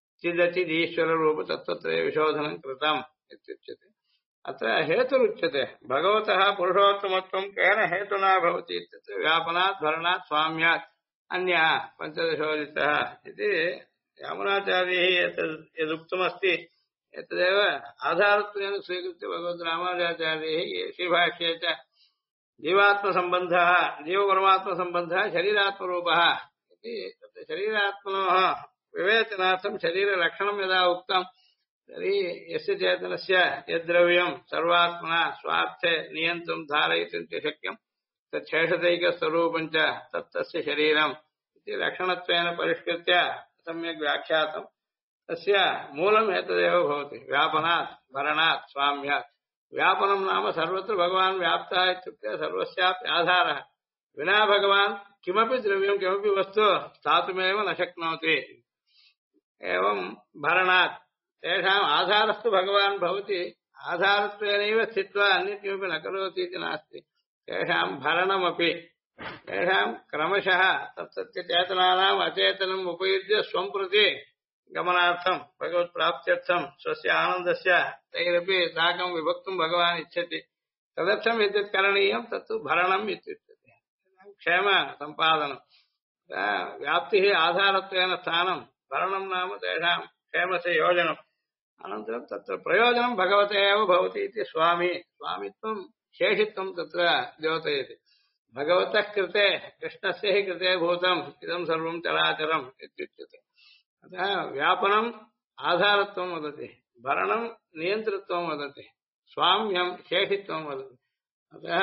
चिदचिदीश्वररूपतत्त्वत्रयविशोधनं कृतम् इत्युच्यते अत्र हेतुरुच्यते भगवतः पुरुषोत्तमत्वं केन हेतुना भवति इत्युक्ते व्यापनात् भरणात् स्वाम्यात् अन्यः पञ्चदशोदितः इति यामुनाचार्यैः यदुक्तमस्ति एतदेव आधारत्वेन स्वीकृत्य भगवद्रामानुजाचार्यैः श्रीभाष्ये च जीवात्मसम्बन्धः जीवपरमात्मसम्बन्धः शरीरात्मरूपः इति तत्र शरीरात्मनोः विवेचनार्थं शरीरलक्षणं यदा उक्तं तर्हि यस्य चेतनस्य यद्द्रव्यं सर्वात्मना स्वार्थे नियन्तुं धारयितुं च शक्यं तच्छेषतैकस्वरूपं च तत्तस्य शरीरम् इति लक्षणत्वेन परिष्कृत्य सम्यक् व्याख्यातम् तस्य मूलम् एतदेव भवति व्यापनात् भरणात् स्वाम्यात् व्यापनं नाम सर्वत्र भगवान् व्याप्तः इत्युक्ते सर्वस्यापि आधारः विना भगवान् किमपि द्रव्यं किमपि वस्तु स्थातुमेव न शक्नोति एवं भरणात् तेषाम् आधारस्तु भगवान् भवति आधारत्वेनैव स्थित्वा अन्यत् किमपि न करोति इति नास्ति तेषां भरणमपि तेषां क्रमशः तत्सत्यचेतनानाम् अचेतनम् उपयुज्य स्वं प्रति गमनार्थं भगवत्प्राप्त्यर्थं स्वस्य आनन्दस्य तैरपि साकं विभक्तुं भगवान् इच्छति तदर्थं यद्यत् करणीयं तत्तु भरणम् इत्युच्यते क्षेमसम्पादनं व्याप्तिः आधारत्वेन स्थानं भरणं नाम तेषां क्षेमस्य योजनम् अनन्तरं तत्र प्रयोजनं भगवते एव भवति इति स्वामित्वं शेषित्वं तत्र द्योतयति भगवतः कृते कृष्णस्य हि कृते भूतम् इदं सर्वं चराचरम् इत्युच्यते। अतः व्यापनम् आधारत्वं वदति, भरणं नियन्तृत्वं वदति, स्वाम्यं शेषित्वं वदति। अतः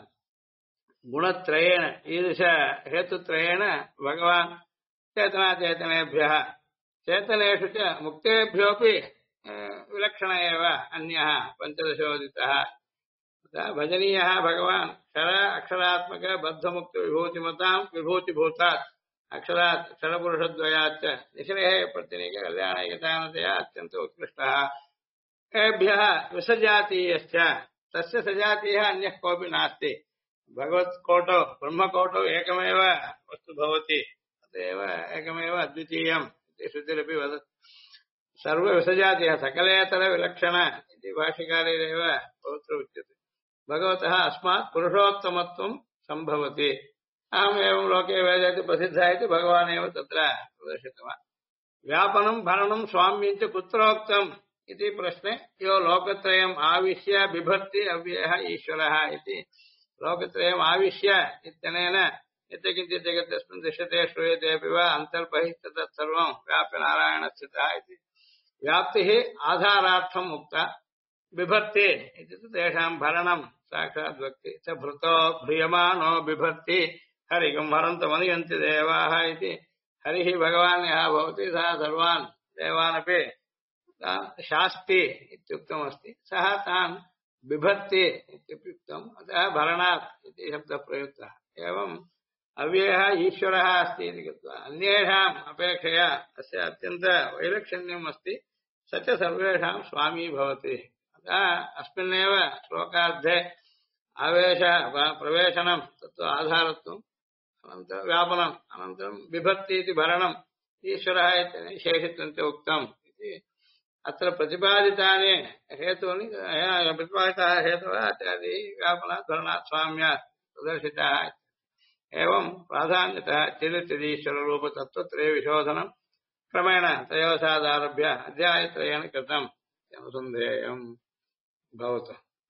गुणत्रयेण ईदृश हेतुत्रयेण भगवान् चेतनाचेतनेभ्यः चेतनेषु च मुक्तेभ्योऽपि विलक्षण एव अन्यः पञ्चदशोदितः। अतः भजनीयः भगवान् क्षर अक्षरात्मक बद्धमुक्त विभूतिमतां विभूतिभूतात् अक्षरात् क्षरपुरुषद्वयाच्च निश्रेः प्रतिनिक कल्याणैकतानतया अत्यन्त उत्कृष्टः। एभ्यः विसजातीयश्च तस्य सजातीयः अन्यः कोऽपि नास्ति। भगवत्कोटौ ब्रह्मकोटौ एकमेव वस्तु भवति, अतएव एकमेव अद्वितीयम् इति श्रुतिरपि वदति। सर्वविसजातीयः सकलेतरविलक्षण इति भाष्यकारेणेव बहुत्र उच्यते। भगवतः अस्मात् पुरुषोत्तमत्वं सम्भवति। अहम् एवं लोके वेदेति प्रसिद्धः इति भगवान् एव तत्र प्रदर्शितवान्। व्यापनं भरणं स्वाम्यं च कुत्रोक्तम् इति प्रश्ने यो लोकत्रयम् आविश्य बिभर्ति अव्ययः ईश्वरः इति। लोकत्रयम् आविश्य इत्यनेन यत् किञ्चित् जगत्तस्मिन् दृश्यते श्रूयते अपि वा अन्तर्बहिस्तत् सर्वं व्याप्य नारायणस्थितः इति। व्याप्तिः आधारार्थम् उक्ता, बिभर्ति इति तेषां भरणं साक्षात् वक्ति। स भृतो भ्रियमाणो बिभर्ति हरिगं हरन्तमनुयन्ति देवाः इति। हरिः भगवान् यः भवति सः सर्वान् देवानपि शास्ति इत्युक्तमस्ति, सः तान् बिभर्ति इत्यपि उक्तम्। अतः भरणात् इति शब्दः प्रयुक्तः। एवम् अव्ययः ईश्वरः अस्ति इति कृत्वा अन्येषाम् अपेक्षया अस्य अत्यन्तवैलक्षण्यम् अस्ति, स च सर्वेषां स्वामी भवति। अतः अस्मिन्नेव श्लोकार्धे आवेश प्रवेशनं तत्तु आधारत्वम्, अनन्तरं व्यापनम्, अनन्तरं बिभर्ति इति भरणम् ईश्वरः इत्यनेन शेषित्वं च उक्तम् इति। अत्र प्रतिपादितानि हेतूनि प्रतिपादिताः हेतवः इत्यादि व्यापनात् भरणात् स्वाम्यात् प्रदर्शिताः। एवं प्राधान्यतः चिदित्यदीश्वररूपतत्त्वत्रये विशोधनं क्रमेण त्रयोदशादारभ्य अध्यायत्रयेण कृतम् अनुसन्धेयम् भवतु।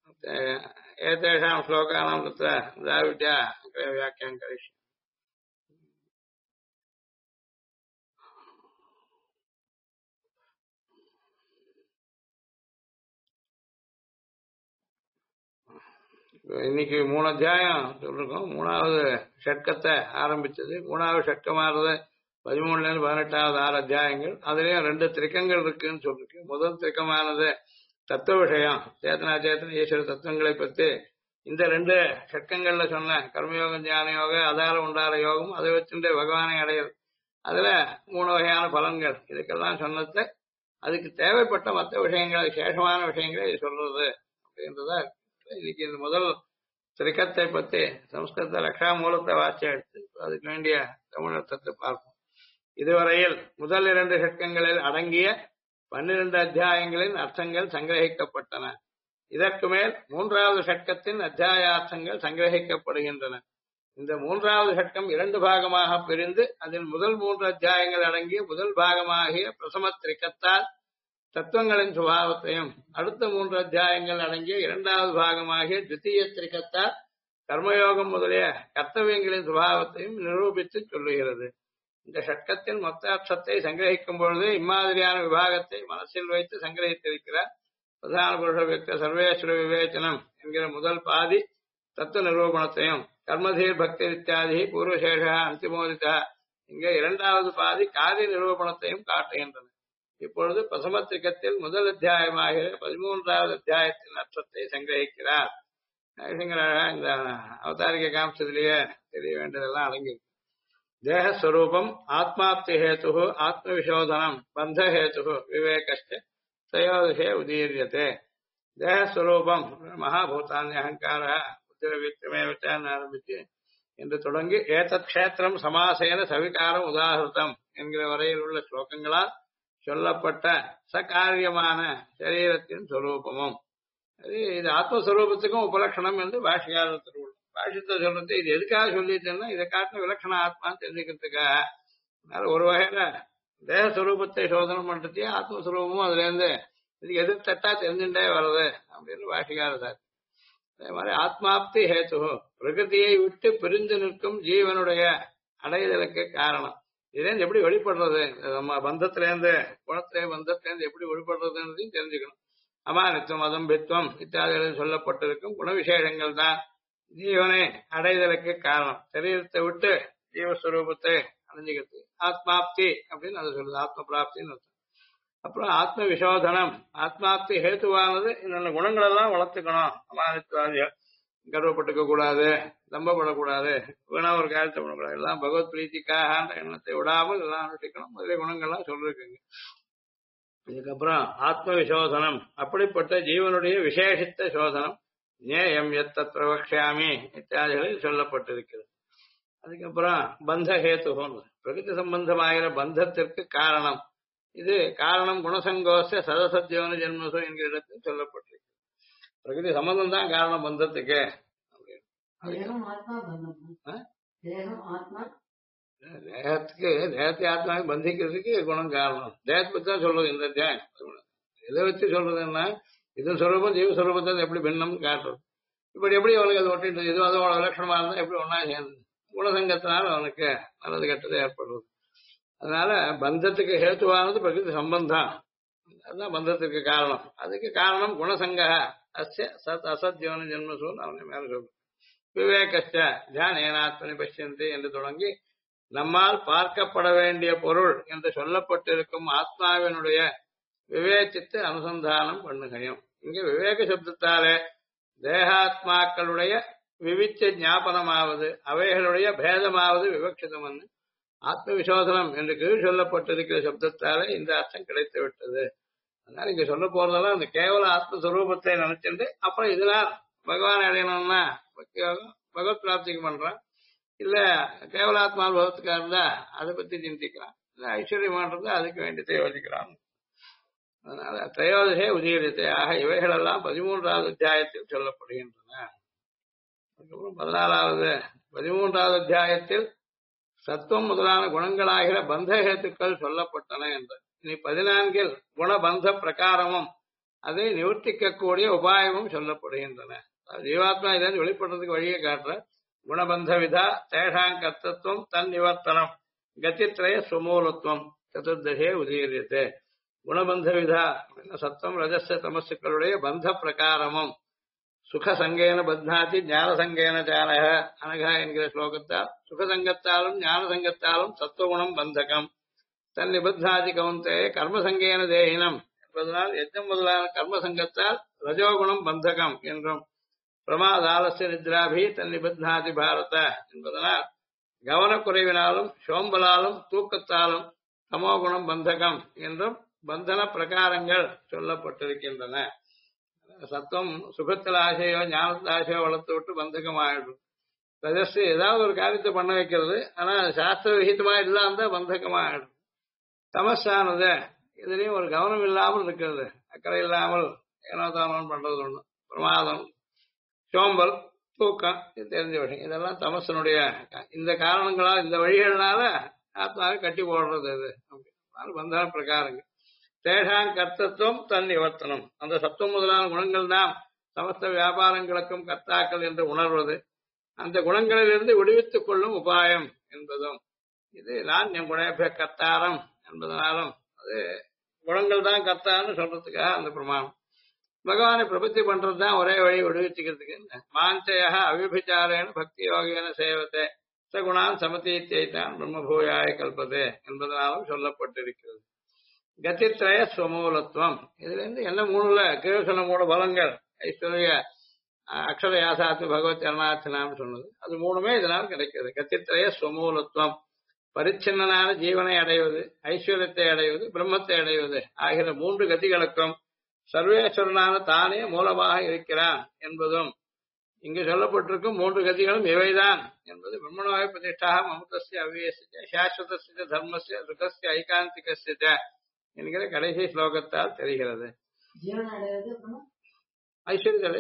एतेषां श्लोकानां तत्र द्राविड्या व्याख्यानं करिष्यामि। இன்னைக்கு 3 அத்தியாயம் சொல்லிருக்கோம். 3வது ஷட்கத்தை ஆரம்பிச்சது. 3வது ஷட்கமானது 13ல இருந்து 18வது 6 அத்தியாயங்கள். அதுலயும் 2 திரிக்கங்கள் இருக்குன்னு சொல்லிருக்கு. முதல் திரிக்கமானது தத்துவ விஷயம், சேத்தனா சேத்தன ஈஸ்வர தத்துவங்களை பற்றி இந்த 2 ஷட்கங்கள்ல சொன்ன கர்மயோகம் ஞான யோகம் அதால உண்டான யோகம் அதை வச்சுட்டு பகவானை அடையாது. அதுல 3 வகையான பலன்கள் இதுக்கெல்லாம் சொன்னது. அதுக்கு தேவைப்பட்ட மற்ற விஷயங்கள் சேஷமான விஷயங்களை சொல்றது அப்படின்றத இன்னைக்கு இந்த முதல் திரிக்கத்தை பத்தி சம்ஸ்கிருத லக்ஷா மூலத்தை வாசிய எடுத்து அதுக்கு வேண்டிய தமிழ் அர்த்தத்தை பார்ப்போம். இதுவரையில் முதல் 2 ஷட்கங்களில் அடங்கிய 12 அத்தியாயங்களின் அர்த்தங்கள் சங்கிரகிக்கப்பட்டன. இதற்கு மேல் 3வது ஷட்கத்தின் அத்தியாயார்த்தங்கள் சங்கிரகிக்கப்படுகின்றன. இந்த 3வது ஷட்கம் 2 பாகமாக பிரிந்து அதில் முதல் 3 அத்தியாயங்கள் அடங்கிய முதல் பாகமாகிய பிரசம திரிக்கத்தால் தத்துவங்களின் சுபாவத்தையும், அடுத்த 3 அத்தியாயங்கள் அடங்கிய 2வது பாகமாகிய துத்திய திரிக்கத்தால் கர்மயோகம் முதலிய கர்த்தவியங்களின் சுபாவத்தையும் நிரூபித்து சொல்லுகிறது. இந்த ஷட்கத்தின் மொத்த அர்த்தத்தை சங்கிரகிக்கும் பொழுது இம்மாதிரியான விபாகத்தை மனசில் வைத்து சங்கிரகித்திருக்கிறார். பிரதான புருஷ வியக்த சர்வேஸ்வர விவேச்சனம் என்கிற முதல் பாதி தத்துவ நிரூபணத்தையும், கர்மதீர் பக்தி இத்தியாதி பூர்வசேஷ அந்திமோதிதா இங்கே 2வது பாதி காரிய நிரூபணத்தையும் காட்டுகின்றன. இப்பொழுது பிரசமத்திரிக்கத்தில் முதல் அத்தியாயமாகிற 13வது அத்தியாயத்தின் அர்த்தத்தை சங்கிரகிக்கிறார். இந்த அவதாரிக காமிச்சதிலேயே தெரிய வேண்டியதெல்லாம் அடங்கியிருக்கு. தேகஸ்வரூபம் ஆத்மாப்தி ஹேது ஆத்ம விசோதனம் பந்த ஹேது விவேகஸ்ட தயோதசே உதீரியதே. தேகஸ்வரூபம் மகாபூதான்ய அகங்கார உத்திரவிக்ரமே வச்சான்னு ஆரம்பிச்சு என்று தொடங்கி ஏதத் கஷேத்திரம் சமாசேன சவிகாரம் உதாகிருத்தம் என்கிற வரையில் உள்ள ஸ்லோகங்களால் சொல்லப்பட்ட சகாரியமான சரீரத்தின் சொரூபமும் இது ஆத்மஸ்வரூபத்துக்கும் உபலட்சணம் என்று பாஷ்யக்காரர் திருவுள்ளம். பாஷ்யத்தை சொல்றது இது எதுக்காக சொல்லிட்டேன்னா இதை காட்டின விலட்சண ஆத்மான்னு தெரிஞ்சுக்கிறதுக்காக. அதனால ஒரு வகையில தேகஸ்வரூபத்தை சோதனம் பண்றதே ஆத்மஸ்வரூபமும் அதுல இருந்து இதுக்கு எதிர்த்தட்டா தெரிஞ்சுட்டே வருது அப்படின்னு பாஷ்யக்காரர் சார். அதே மாதிரி ஆத்மாப்தி ஹேத்து, பிரகிருதியை விட்டு பிரிந்து நிற்கும் ஜீவனுடைய அடைதலுக்கு காரணம். இதுலேருந்து எப்படி வெளிப்படுறது, நம்ம பந்தத்திலேருந்து குணத்திலே பந்தத்திலேருந்து எப்படி வெளிப்படுறதுன்றதையும் தெரிஞ்சுக்கணும். அமானித்துவம் அதம்பித்துவம் இத்தியாதிகளில் சொல்லப்பட்டிருக்கும் குணவிசேஷங்கள் தான் ஜீவனை அடைதலுக்கு காரணம். சரீரத்தை விட்டு ஜீவஸ்வரூபத்தை அடைஞ்சுக்கிறது ஆத்மாப்தி அப்படின்னு அது சொல்லுது, ஆத்ம பிராப்தின்னு அர்த்தம். அப்புறம் ஆத்ம விசோதனம், ஆத்மாப்தி ஹேத்துவானது இந்த குணங்களெல்லாம் வளர்த்துக்கணும். அமானித்துவாதிகள் கர்வப்பட்டுக்க கூடாது, தம்பப்படக்கூடாது, வீணா ஒரு காரியத்தை பண்ணக்கூடாது, எல்லாம் பகவத் பிரீத்திக்காக எண்ணத்தை விடாமல் எல்லாம் அனுஷ்டிக்கணும். முதலிய குணங்கள்லாம் சொல்லிருக்குங்க. இதுக்கப்புறம் ஆத்ம விசோதனம், அப்படிப்பட்ட ஜீவனுடைய விசேஷித்த சோதனம் நேயம் எத்த பிரவக்ஷாமி இத்தியாதிகளில் சொல்லப்பட்டிருக்கிறது. அதுக்கப்புறம் பந்த ஹேத்து, பிரகிருதி சம்பந்தமாகிற பந்தத்திற்கு காரணம். இது காரணம் குணசங்கோச சதசத்யோன ஜென்மசோ என்கிற இடத்தில் சொல்லப்பட்டிருக்கு. பிரகிருதி சம்பந்தம் தான் காரணம் பந்தத்துக்கு. தேகத்துக்கு தேகத்தை ஆத்மாவை பந்திக்கிறதுக்கு குணம் காரணம். தேகத்தை பத்தி தான் சொல்றது இந்த அத்தியாயம். எதை வச்சு சொல்றதுன்னா இது சொரூபம் ஜீவஸ்வரூபத்தை எப்படி பின்னம் காட்டுறது. இப்படி எப்படி அவனுக்கு அது ஒட்டின்றது, இது அதோட விலட்சணமா இருந்தா எப்படி ஒன்னா சேர்ந்து குணசங்கத்தினால அவனுக்கு நல்லது கெட்டது ஏற்படுறது. அதனால பந்தத்துக்கு ஹேத்துவானது பிரகிருதி சம்பந்தம், அதுதான் பந்தத்துக்கு காரணம். அதுக்கு காரணம் குணசங்க அஸ்ய சத் அசத்யோன ஜென்மசூன் அவனை மேல சொல்ற விவேகச்ச தியானேனாத்மனி பஷ்யந்தி என்று தொடங்கி நம்மால் பார்க்கப்பட வேண்டிய பொருள் என்று சொல்லப்பட்டிருக்கும் ஆத்மாவினுடைய விவேச்சித்து அனுசந்தானம் பண்ணுகையும். இங்க விவேக சப்தத்தாலே தேகாத்மாக்களுடைய விவிச்ச ஞாபனமாவது அவைகளுடைய பேதமாவது விவக்ஷிதம் என்று ஆத்ம விசோதனம் என்று கீழ் சொல்லப்பட்டிருக்கிற சப்தத்தாலே இந்த அர்த்தம் கிடைத்து விட்டது. அதனால இங்க சொல்ல போறதெல்லாம் இந்த கேவல ஆத்மஸ்வரூபத்தை நினைச்சுட்டு அப்புறம் இதனால் பகவான் அடையணும்னா பகவத் பிராப்திக்கு பண்றான், இல்ல கேவலாத்மா பகவத்துக்கா இருந்தா அதை பத்தி சிந்திக்கிறான், இல்ல ஐஸ்வர்யமானது அதுக்கு வேண்டியதை யோசிக்கிறான். அதனால திரையோதசே உதீரித்தை ஆக இவைகளெல்லாம் 13வது அத்தியாயத்தில் சொல்லப்படுகின்றன. அதுக்கப்புறம் 13வது அத்தியாயத்தில் சத்துவம் முதலான குணங்களாகிற பந்தஹேத்துக்கள் சொல்லப்பட்டன என்று. இனி 14 குணபந்த பிரகாரமும் அதை நிவர்த்திக்கக்கூடிய உபாயமும் சொல்லப்படுகின்றன. ஜீவாத்மா இதிலிருந்து வெளிப்படுறதுக்கு வழியை காட்டுற குணபந்த விதா தேஷாங் கர்த்தத்துவம் தன் நிவர்த்தனம் கதித்ரய சுமூலத்துவம் சதுர்தசே உதீரியத்தை. குணபந்த விதா சத்தம் ரஜஸ் தமசுக்களுடைய பந்த பிரகாரமும் சுகசங்கேன பத்னாதி ஞானசங்கேன சானக அனக என்கிற ஸ்லோகத்தால் சுகசங்கத்தாலும் ஞானசங்கத்தாலும் சத்துவகுணம் பந்தகம் தன் நிபத்னாதி கவுந்தே கர்மசங்கேன தேகினம் என்பதனால் யஜ்ஞம் முதலான கர்மசங்கத்தால் ரஜோகுணம் பந்தகம் என்றும் பிரமாதாலசிய நித்ராபி தன் நிபத்னாதி பாரத என்பதனால் கவனக்குறைவினாலும் சோம்பலாலும் தூக்கத்தாலும் தமோகுணம் பந்தகம் என்றும் பந்தன பிரகாரங்கள் சொல்லப்பட்டிருக்கின்றன. சத்தம் சுகத்தில் ஆசையோ ஞானத்தில் ஆசையோ வளர்த்து விட்டு பந்தகமாயிடும். ரஜஸ் ஏதாவது ஒரு காரியத்தை பண்ண வைக்கிறது, ஆனா சாஸ்திர விகிதமா இல்லாம பந்தகமாயிடும். தமசானது இதுலயும் ஒரு கவனம் இல்லாமல் இருக்கிறது, அக்கறை இல்லாமல் ஏனோ தானோ பண்றது ஒண்ணு, பிரமாதம், சோம்பல், தூக்கம், இது தெரிஞ்ச விஷயம். இதெல்லாம் தமசனுடைய இந்த காரணங்களால் இந்த வழிகள்னால ஆத்மாவை கட்டி போடுறது இது. பந்தன பிரகாரங்கள் தேஷாங் கர்த்தத்துவம் தன் நிவர்த்தனம். அந்த சத்துவம் முதலான குணங்கள் தான் சமஸ்த வியாபாரங்களுக்கும் கர்த்தாக்கள் என்று உணர்வது, அந்த குணங்களிலிருந்து விடுவித்துக் கொள்ளும் உபாயம் என்பதும் இது நான் என் குணேப கர்த்தாரம் என்பதனாலும் அது குணங்கள் தான் கர்த்தான்னு சொல்றதுக்காக அந்த பிரமாணம். பகவானை பிரபத்தி பண்றதுதான் ஒரே வழி விடுவிச்சுக்கிறதுக்கு. மாஞ்சய அவிபிச்சாரேன பக்தி யோகேன சேவத்தை சகுணான் சமதீத்தான் பிரம்மபூயாய கல்பதே என்பதனாலும் சொல்லப்பட்டிருக்கிறது. கதித்ரய ஸ்வமூலத்துவம் இதுல இருந்து என்ன மூணுல கீழ் சொல்ல மூணு பலங்கள் ஐஸ்வர்ய அக்ஷர யாசாத்து பகவத் அருணாச்சனான்னு சொன்னது, அது மூணுமே இதனால் கிடைக்கிறது. கத்தித்ரய ஸ்வமூலத்துவம் பரிச்சின்னனான ஜீவனை அடைவது, ஐஸ்வர்யத்தை அடைவது, பிரம்மத்தை அடைவது ஆகிற 3 கதிகளுக்கும் சர்வேஸ்வரனான தானே மூலமாக இருக்கிறான் என்பதும் இங்கு சொல்லப்பட்டிருக்கும் 3 கதிகளும் இவைதான் என்பது பிரம்மணோய பிரதிஷ்டாக மமதஸ்ய அவ்வியஸ்ய சாஸ்வதஸ்ய தர்மஸ்ய சுகஸ்ய ஐகாந்திகஸ்ய என்கிற கடைசி ஸ்லோகத்தால் தெரிகிறது. ஐஸ்வர்யத்தை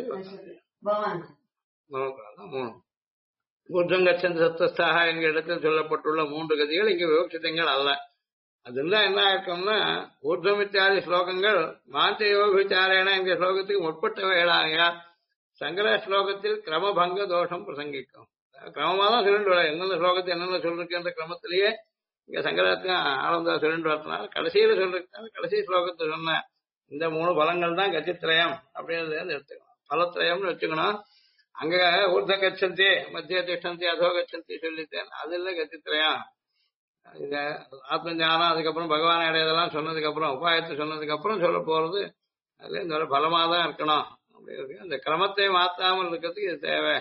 ஊர்ஜங்கச்சந்த சத்தஸ்தாக என்கிற இடத்தில் சொல்லப்பட்டுள்ள 3 கதிகள் இங்கு விவக்ஷிதங்கள் அல்ல. அதுதான் என்ன ஆயிருக்கும்னா ஊர்ஜம் இத்தியாதி ஸ்லோகங்கள் மாந்த யோக விசாரணை என்கிற ஸ்லோகத்துக்கு முற்பட்டவைகளாக சங்கர ஸ்லோகத்தில் கிரமபங்க தோஷம் பிரசங்கிக்கும். கிரமமா தான் சொல்லிட்டு வர எந்தெந்த ஸ்லோகத்தை என்னென்ன சொல்லிருக்குன்ற கிரமத்திலேயே இங்க சங்கரத்தையும் ஆனந்தா சொல்லிட்டு வரதுனால கடைசியில சொல்லிருக்காங்க. கடைசி ஸ்லோகத்தை சொன்ன இந்த 3 பலங்கள் தான் கட்சித்திரயம் அப்படின்றத எடுத்துக்கணும். பலத்திரயம்னு வச்சுக்கணும். அங்க ஊர்த கச்சந்தி மத்திய திஷ்டந்தி அதோ கச்சந்தி சொல்லிட்டேன். அது இல்ல கட்சித்திரயம். இத ஆத்ம ஞானம் அதுக்கப்புறம் பகவான் அடையதெல்லாம் சொன்னதுக்கு அப்புறம் உபாயத்தை சொன்னதுக்கு அப்புறம் சொல்ல போறது அதுல இந்த பலமா தான் இருக்கணும் அப்படி இருக்கு. அந்த கிரமத்தை மாத்தாமல் இருக்கிறதுக்கு இது தேவை.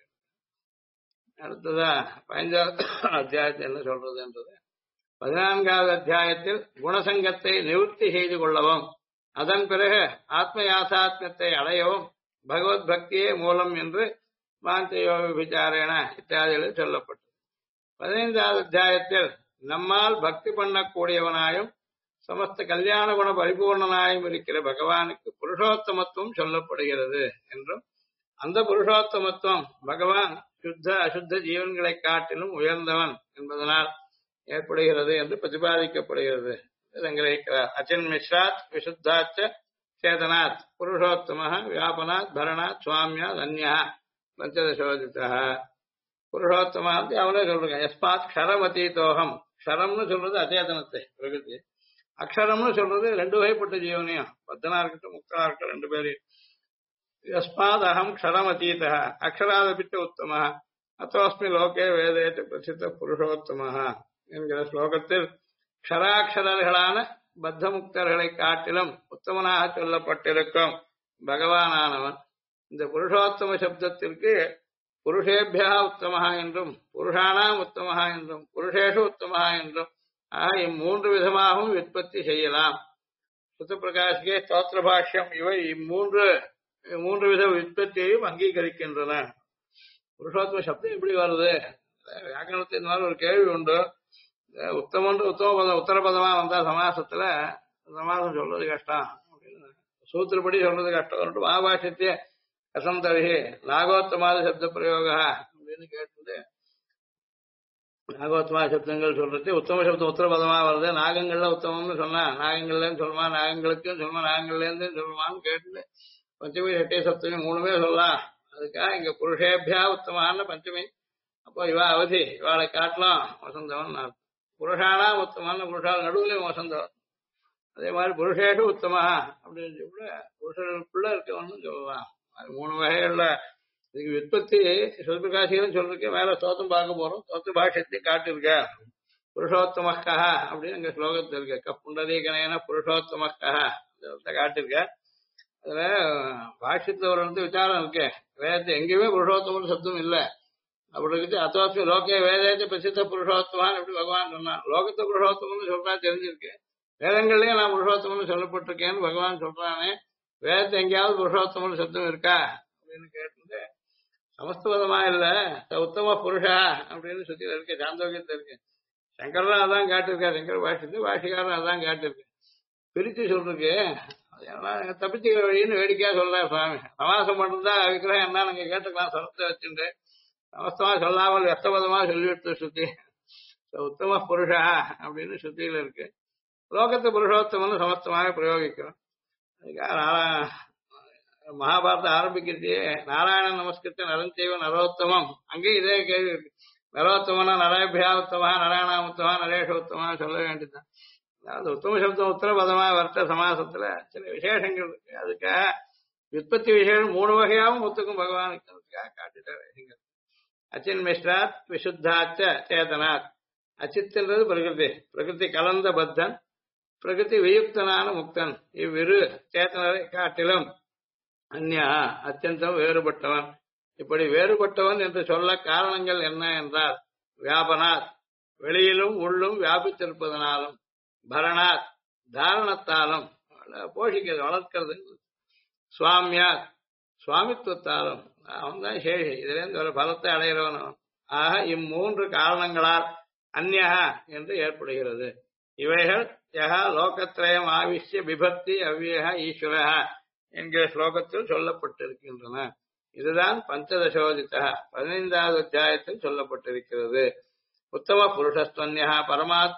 அடுத்ததா 15வது அத்தியாயத்தில் என்ன சொல்றதுன்றது 14வது அத்தியாயத்தில் குணசங்கத்தை நிவர்த்தி செய்து கொள்ளவும் அதன் பிறகு ஆத்ம யாசாத்மத்தை அடையவும் பகவத் பக்தியே மூலம் என்று மாந்தயோக விசாரண இத்தியாதிகளில் சொல்லப்பட்டது. 15வது அத்தியாயத்தில் நம்மால் பக்தி பண்ணக்கூடியவனாயும் சமஸ்த கல்யாண குண பரிபூர்ணனாயும் இருக்கிற பகவானுக்கு புருஷோத்தமத்துவம் சொல்லப்படுகிறது என்றும் அந்த புருஷோத்தமத்துவம் பகவான் சுத்த அசுத்த ஜீவன்களை காட்டிலும் உயர்ந்தவன் என்பதனால் ஏற்படுகிறது என்று பிரதிபாதிக்கப்படுகிறது. சங்கிரகிக்கிறார். அச்சின் மிஸ்ராத் விசுத்தாச்ச சேதனாத் புருஷோத்தம வியாபனாத் பரணாத் சுவாமியாத் அந்யா பஞ்சதசோதிதா. புருஷோத்தமா அவனே சொல்றாங்க. எஸ்மாத் க்ஷரம் அதீதோகம். க்ஷரம்னு சொல்றது அச்சேதனத்தை பிரகிருதி. அக்ஷரம்னு சொல்றது 2 வகைப்பட்ட ஜீவனையும் பத்தனா இருக்கட்டும் முக்தனா இருக்கட்டும் 2 பேரையும். யஸ்மாத் அகம் க்ஷரம் அதீத அக்ஷராதபிச்ச உத்தம அத்தோஸ்மி லோகே வேதேச்ச பிரசித்த புருஷோத்தம என்கிற ஸ்லோகத்தில் க்ஷராட்சரர்களான பத்த முக்தர்களை காட்டிலும் உத்தமனாக சொல்லப்பட்டிருக்கும் பகவானானவன் இந்த புருஷோத்தம சப்தத்திற்கு புருஷேபியா உத்தமஹா என்றும் புருஷானாம் உத்தமஹா என்றும் புருஷேஷு உத்தமஹா என்றும் இம்மூன்று விதமாகவும் விற்பத்தி செய்யலாம். சுத்தப்பிரகாசிகே ஸ்தோத்திர பாஷ்யம் இவை மூன்று வித விற்பத்தியையும் அங்கீகரிக்கின்றன. புருஷோத்தம சப்தம் எப்படி வருது? வியாக்கரணத்தினால ஒரு கேள்வி உண்டு. உத்தமன்ற உத்தம பதம் உத்தரபதமா வந்தா சமாசத்துல சமாசம் சொல்றது கஷ்டம் அப்படின்னு சூத்திரப்படி சொல்றது கஷ்டம். மகாபாஷ்யத்தையே கசம் தருகி நாகோத்தமாத சப்த பிரயோக அப்படின்னு கேட்டு நாகோத்தமா சப்தங்கள் சொல்றது உத்தம சப்தம் உத்தரபதமா வருது. நாகங்கள்ல உத்தமம்னு சொன்னா நாகங்கள்லன்னு சொல்லுமா, நாகங்களுக்கும் சொல்லுமா, நாகங்கள்ல இருந்து சொல்லுமான்னு கேட்டு பஞ்சமி எட்டே சப்தமி 3மே சொல்லலாம். அதுக்காக இங்க புருஷேபியா உத்தமான பஞ்சமி. அப்போ இவா அவதி இவாளை காட்டலாம் வசந்தவன். புருஷானா உத்தமான புருஷால் நடுவுலையும் வசந்தவன். அதே மாதிரி புருஷேஷு உத்தமா அப்படின்னு சொல்ல புருஷனுக்குள்ள இருக்கவன்னு சொல்லலாம். 3 வகைகள்ல இதுக்கு விற்பத்தி சிவபிரகாசிகளும் சொல்றதுக்கு மேல ஸ்தோத்திரம் பார்க்க போறோம். ஸ்தோத்திர பாஷ்யத்தையும் காட்டிருக்க. புருஷோத்தமக்கா அப்படின்னு எங்க ஸ்லோகத்தில் இருக்க கப்புண்டரீகனேன புருஷோத்தமக்கா காட்டிருக்க. அதுல பாஷ்யத்துல ஒரு விசாரம் இருக்கு. வேதத்தை எங்கேயுமே புருஷோத்தமன் சப்தம் இல்லை அப்படி இருக்கு. அத்தோஸ்மி லோகே வேதத்தை பிரசித்த புருஷோத்தமான் எப்படி பகவான் சொன்னான். லோகத்தை புருஷோத்தமன் சொல்றா தெரிஞ்சிருக்கு. வேதங்கள்லயே நான் புருஷோத்தமன் சொல்லப்பட்டிருக்கேன்னு பகவான் சொல்றானே. வேதத்தை எங்கேயாவது புருஷோத்தமன் சப்தம் இருக்கா அப்படின்னு கேட்டு சமஸ்தபதமா இல்ல உத்தம புருஷா அப்படின்னு சுத்தில இருக்கு. சாந்தோக்கியத்துல இருக்கு. சங்கரன் அதான் காட்டிருக்கா. சங்கர பாஷ்யத்து பாஷிகாரன் அதான் காட்டிருக்கு. பிரிச்சு சொல்றதுக்கு தப்பிச்சுக்கிற வழின்னு வேடிக்கையா சொல்றாரு சுவாமி. சமாசம் பண்றதா விக்கிரகம் என்ன நாங்க கேட்டுக்கலாம் சமஸ்த வச்சுட்டு சமஸ்தமா சொல்லாமல் வெத்தபதமா சொல்லிவிட்டு சுத்தி உத்தம புருஷா அப்படின்னு சுத்தியில இருக்கு. லோகத்து புருஷோத்தமன்னு சமஸ்தமாக பிரயோகிக்கிறோம். அதுக்காக மகாபாரதம் ஆரம்பிக்கிறதே நாராயணன் நமஸ்கிருத்த நரஞ்செய்வ நரோத்தமம். அங்கேயும் இதே கேள்வி இருக்கு. நரோத்தமனா நரேபியா உத்தமா நாராயணாமுத்தமா நரேஷ உத்தமா சொல்ல வேண்டியதுதான். அதாவது உத்தம சப்தம் உத்தரபதமா வர்த்த சமாசத்துல சில விசேஷங்கள் இருக்கு. அதுக்காக விற்பத்தி விசேஷம் 3 வகையாகவும் ஒத்துக்கும் பகவானுக்கு காட்டிட்டார். அச்சின் மிஸ்ராத் விசுத்தாச்ச சேதனாத். அச்சித்ன்றது பிரகிருதி கலந்த பத்தன், பிரகிருதி வியுக்தனான முக்தன். இவ்விரு சேத்தனரை காட்டிலும் அந்யா அத்தியந்தம் வேறுபட்டவன். இப்படி வேறுபட்டவன் என்று சொல்ல காரணங்கள் என்ன என்றால் வியாபனாத் வெளியிலும் உள்ளும் வியாபித்திருப்பதனாலும், பரணாத் தாரணத்தாலும் போஷிக்கிறது வளர்க்கிறது, சுவாமியாத் சுவாமித்துவத்தாலும் அவன் தான் சேஷி. இதுல இருந்து ஒரு பலத்தை அடைகிறவன். ஆக இம்மூன்று காரணங்களால் அந்யா என்று ஏற்படுகிறது. இவைகள் யஹா லோகத்ரயம் ஆவிஷ்ய பிபக்தி அவ்வியக ஈஸ்வரஹ என்கிற ஸ்லோகத்தில் சொல்லப்பட்டிருக்கின்றன. இதுதான் பஞ்சதசோதித 15வது அத்தியாயத்தில் சொல்லப்பட்டிருக்கிறது. உத்தம புருஷஸ்தன்யா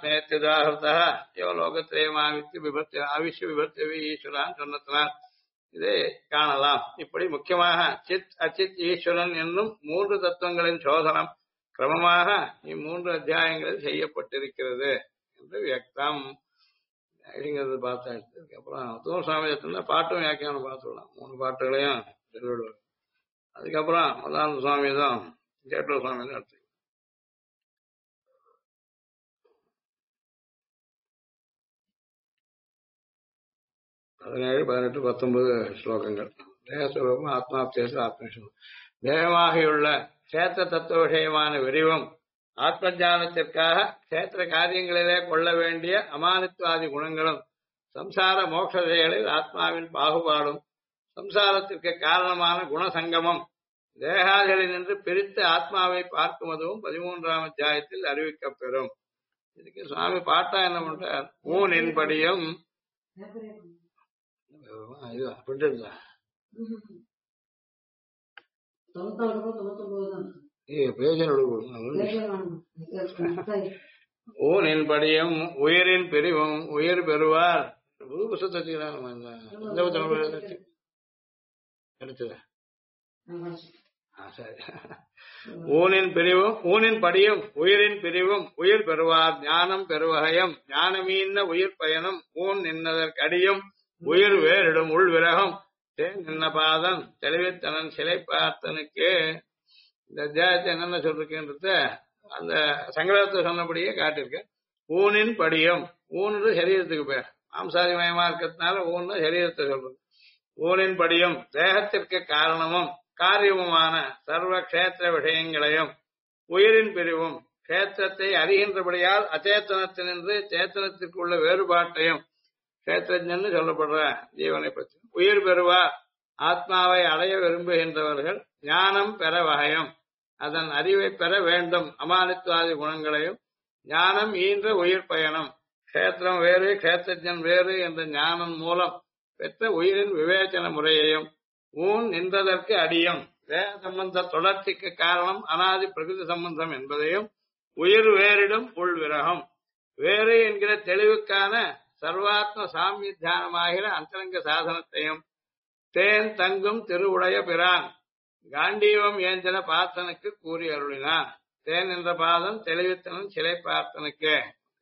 பரமாத்மேத்யுதாகிருதா யோ லோகத்ரயம் ஆவிஷ்ய விபக்தி ஈஸ்வரான்னு சொன்னதுனால் இதை காணலாம். இப்படி முக்கியமாக சித் அச்சித் ஈஸ்வரன் என்னும் மூன்று தத்துவங்களின் சோதனம் கிரமமாக இம்மூன்று அத்தியாயங்களில் செய்யப்பட்டிருக்கிறது என்று வியக்தம் அப்படிங்கிறது பார்த்தா. அப்புறம் தூர் சுவாமி பாட்டும் வியாக்கியானம் பார்த்துடலாம். 3 பாட்டுகளையும் சொல்லிவிடுவார். அதுக்கப்புறம் மதானந்த சுவாமி தான் ஜேட்டூர் சுவாமி தான் எடுத்து 17, 18, 19 ஸ்லோகங்கள். தேகஸ்வரூபம் ஆத்மாப்தேச ஆத்மேஸ்வரம். தேகமாகியுள்ள கஷேத்திர தத்துவ விஷயமான விரிவும் ஆத்ம ஞானத்திற்காக கஷேத்திர காரியங்களிலே கொள்ள வேண்டிய அமானித்வாதி குணங்களும் சம்சார மோட்சதைகளில் ஆத்மாவின் பாகுபாடும் சம்சாரத்திற்கு காரணமான குணசங்கமம் தேகாதிகளினின்று பிரித்து ஆத்மாவை பார்க்குவதும் 13ஆம் அத்தியாயத்தில் அறிவிக்கப்பெறும். இதுக்கு சுவாமி பாட்டா என்ன பண்றார்? ஊனின்படியும் இது அப்படி இருந்தா ஊனின்படியும் உயிரின் பிரிவும் உயிர் பெறுவார். ஊனின் படியும் உயிரின் பிரிவும் உயிர் பெறுவார். ஞானம் பெறுவகையும் ஞானமீன்ன உயிர் பயனும் ஊன் நின்னதற்கடியும் உயிர் வேறிடும் உள் விரகம் தேன் நின்ன பாதம் தெளிவித்தனன் சிலை பார்த்தனுக்கு. இந்த அத்தியாயத்தை என்னென்ன சொல்லிருக்கின்றது அந்த சங்கரத்தை சொன்னபடியே காட்டிருக்க. ஊனின் படியும், ஊன்னு சரீரத்துக்கு பேர், மாம்சாதிமயமா இருக்கிறதுனால ஊன்னு சரீரத்தை சொல்றது. ஊனின் படியும் தேகத்திற்கு காரணமும் காரியமுமான சர்வ கஷேத்திர விஷயங்களையும் உயிரின் பிரிவும் கஷேத்திரத்தை அறிகின்றபடியால் அச்சேத்தனத்தினின்று சேத்தனத்திற்கு உள்ள வேறுபாட்டையும் கஷேத்திரஜன்னு சொல்லப்படுற ஜீவனை பற்றி உயிர் பெறுவார். ஆத்மாவை அடைய விரும்புகின்றவர்கள் ஞானம் பெற வகையும் அதன் அறிவை பெற வேண்டும் அமானித்வாதி குணங்களையும் ஞானம் ஈன்ற உயிர் பயணம் கஷேத்திரம் வேறு கஷேத்திரஜன் வேறு என்ற ஞானம் மூலம் பெற்ற உயிரின் விவேச்சன முறையையும் ஊன் நின்றதற்கு அடியும் தேக சம்பந்த தொடர்ச்சிக்கு காரணம் அனாதி பிரகிருதி சம்பந்தம் என்பதையும் உயிர் வேறிடும் உள் விரகம் வேறு என்கிற தெளிவுக்கான சர்வாத்ம சாமிய தியானமாகிற அந்தரங்க சாதனத்தையும் தேன் தங்கும் திருவுடைய பிரான் காண்டீவம் ஏஞ்சன பார்த்தனுக்கு கூறி அருளினான். தேன் என்ற பாதம் தெளிவித்தனன் சிலை பார்த்தனுக்கு.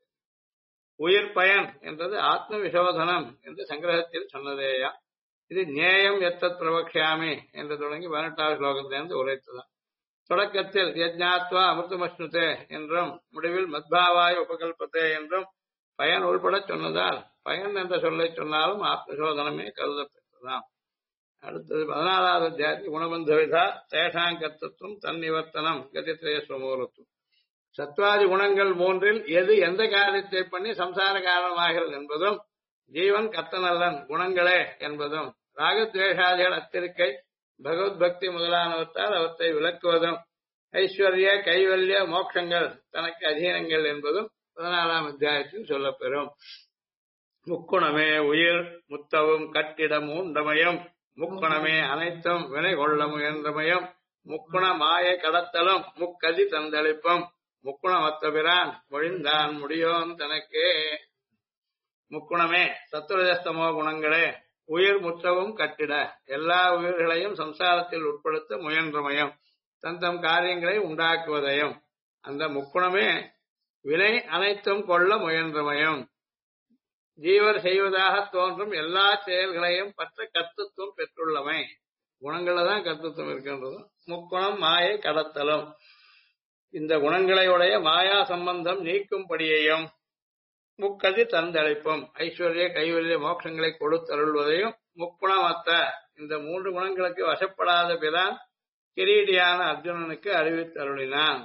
உயிர் பயன் என்றது ஆத்ம விசோதனம் என்று சங்கிரகத்தில் சொன்னதேயா. இது நேயம் எத்தத் பிரவக்ஷாமி என்று தொடங்கி 18வது ஸ்லோகத்திலிருந்து உரைத்ததான். தொடக்கத்தில் யஜ்ஞாத்வா அமிர்தமஸ்னுதே என்றும் முடிவில் மத்பாவாய உபகல்பத்தே என்றும் பயன் உள்பட சொன்னதால் பயன் என்ற சொல்லை சொன்னாலும் ஆத்மசோதனமே கருதப்பட்டதாம். அடுத்தது 14வது அத்தியாயத்தில் குணபந்தவிதா தேஷாங்கத்துவம் தன்னிவர்த்தனம் கதித்ரேஸ்வமூலத்துவம். சத்வாதி குணங்கள் 3ல் எது எந்த காரியத்தை பண்ணி சம்சார காரணமாகிறது என்பதும் ஜீவன் கத்தனல்லன் குணங்களே என்பதும் ராகத்வேஷாதிகள் அத்திருக்கை பகவத் பக்தி முதலானவற்றால் அவற்றை விளக்குவதும் ஐஸ்வர்ய கைவல்ய மோட்சங்கள் தனக்கு அதீனங்கள் என்பதும் 14ஆம் அத்தியாயத்தில் சொல்லப்பெறும். முக்குணமே உயிர் முத்தவும் கட்டிடம் உண்டமயம் முக்குணமே அனைத்தும் வினை கொள்ள முயன்றமயம் முக்குண மாய கடத்தலும் முக்கதி தந்தளிப்பும் முக்குணமத்த பிரான் மொழிந்தான் முடியோன் தனக்கே. முக்குணமே சத்துரஜஸ்தமோ குணங்களே உயிர் முற்றவும் கட்டிட எல்லா உயிர்களையும் சம்சாரத்தில் உட்படுத்த முயன்றமயம் தந்தம் காரியங்களை உண்டாக்குவதையும் அந்த முக்குணமே வினை அனைத்தும் கொள்ள முயன்றமயம் ஜீவர் செய்வதாக தோன்றும் எல்லா செயல்களையும் பற்ற கர்த்தத்துவம் பெற்றுள்ளமை. குணங்கள்ல தான் கர்த்தத்துவம் இருக்கின்றது. முக்குணம் மாயை கடத்தலும் இந்த குணங்களை உடைய மாயா சம்பந்தம் நீக்கும்படியையும் முக்கதி தந்தளிப்பும் ஐஸ்வர்ய கைவல்ய மோட்சங்களை கொடுத்தருள்வதையும் முக்குணமத்த இந்த 3 குணங்களுக்கு வசப்படாத பிரான் கிரீடியான அர்ஜுனனுக்கு அறிவித்தருளினான்.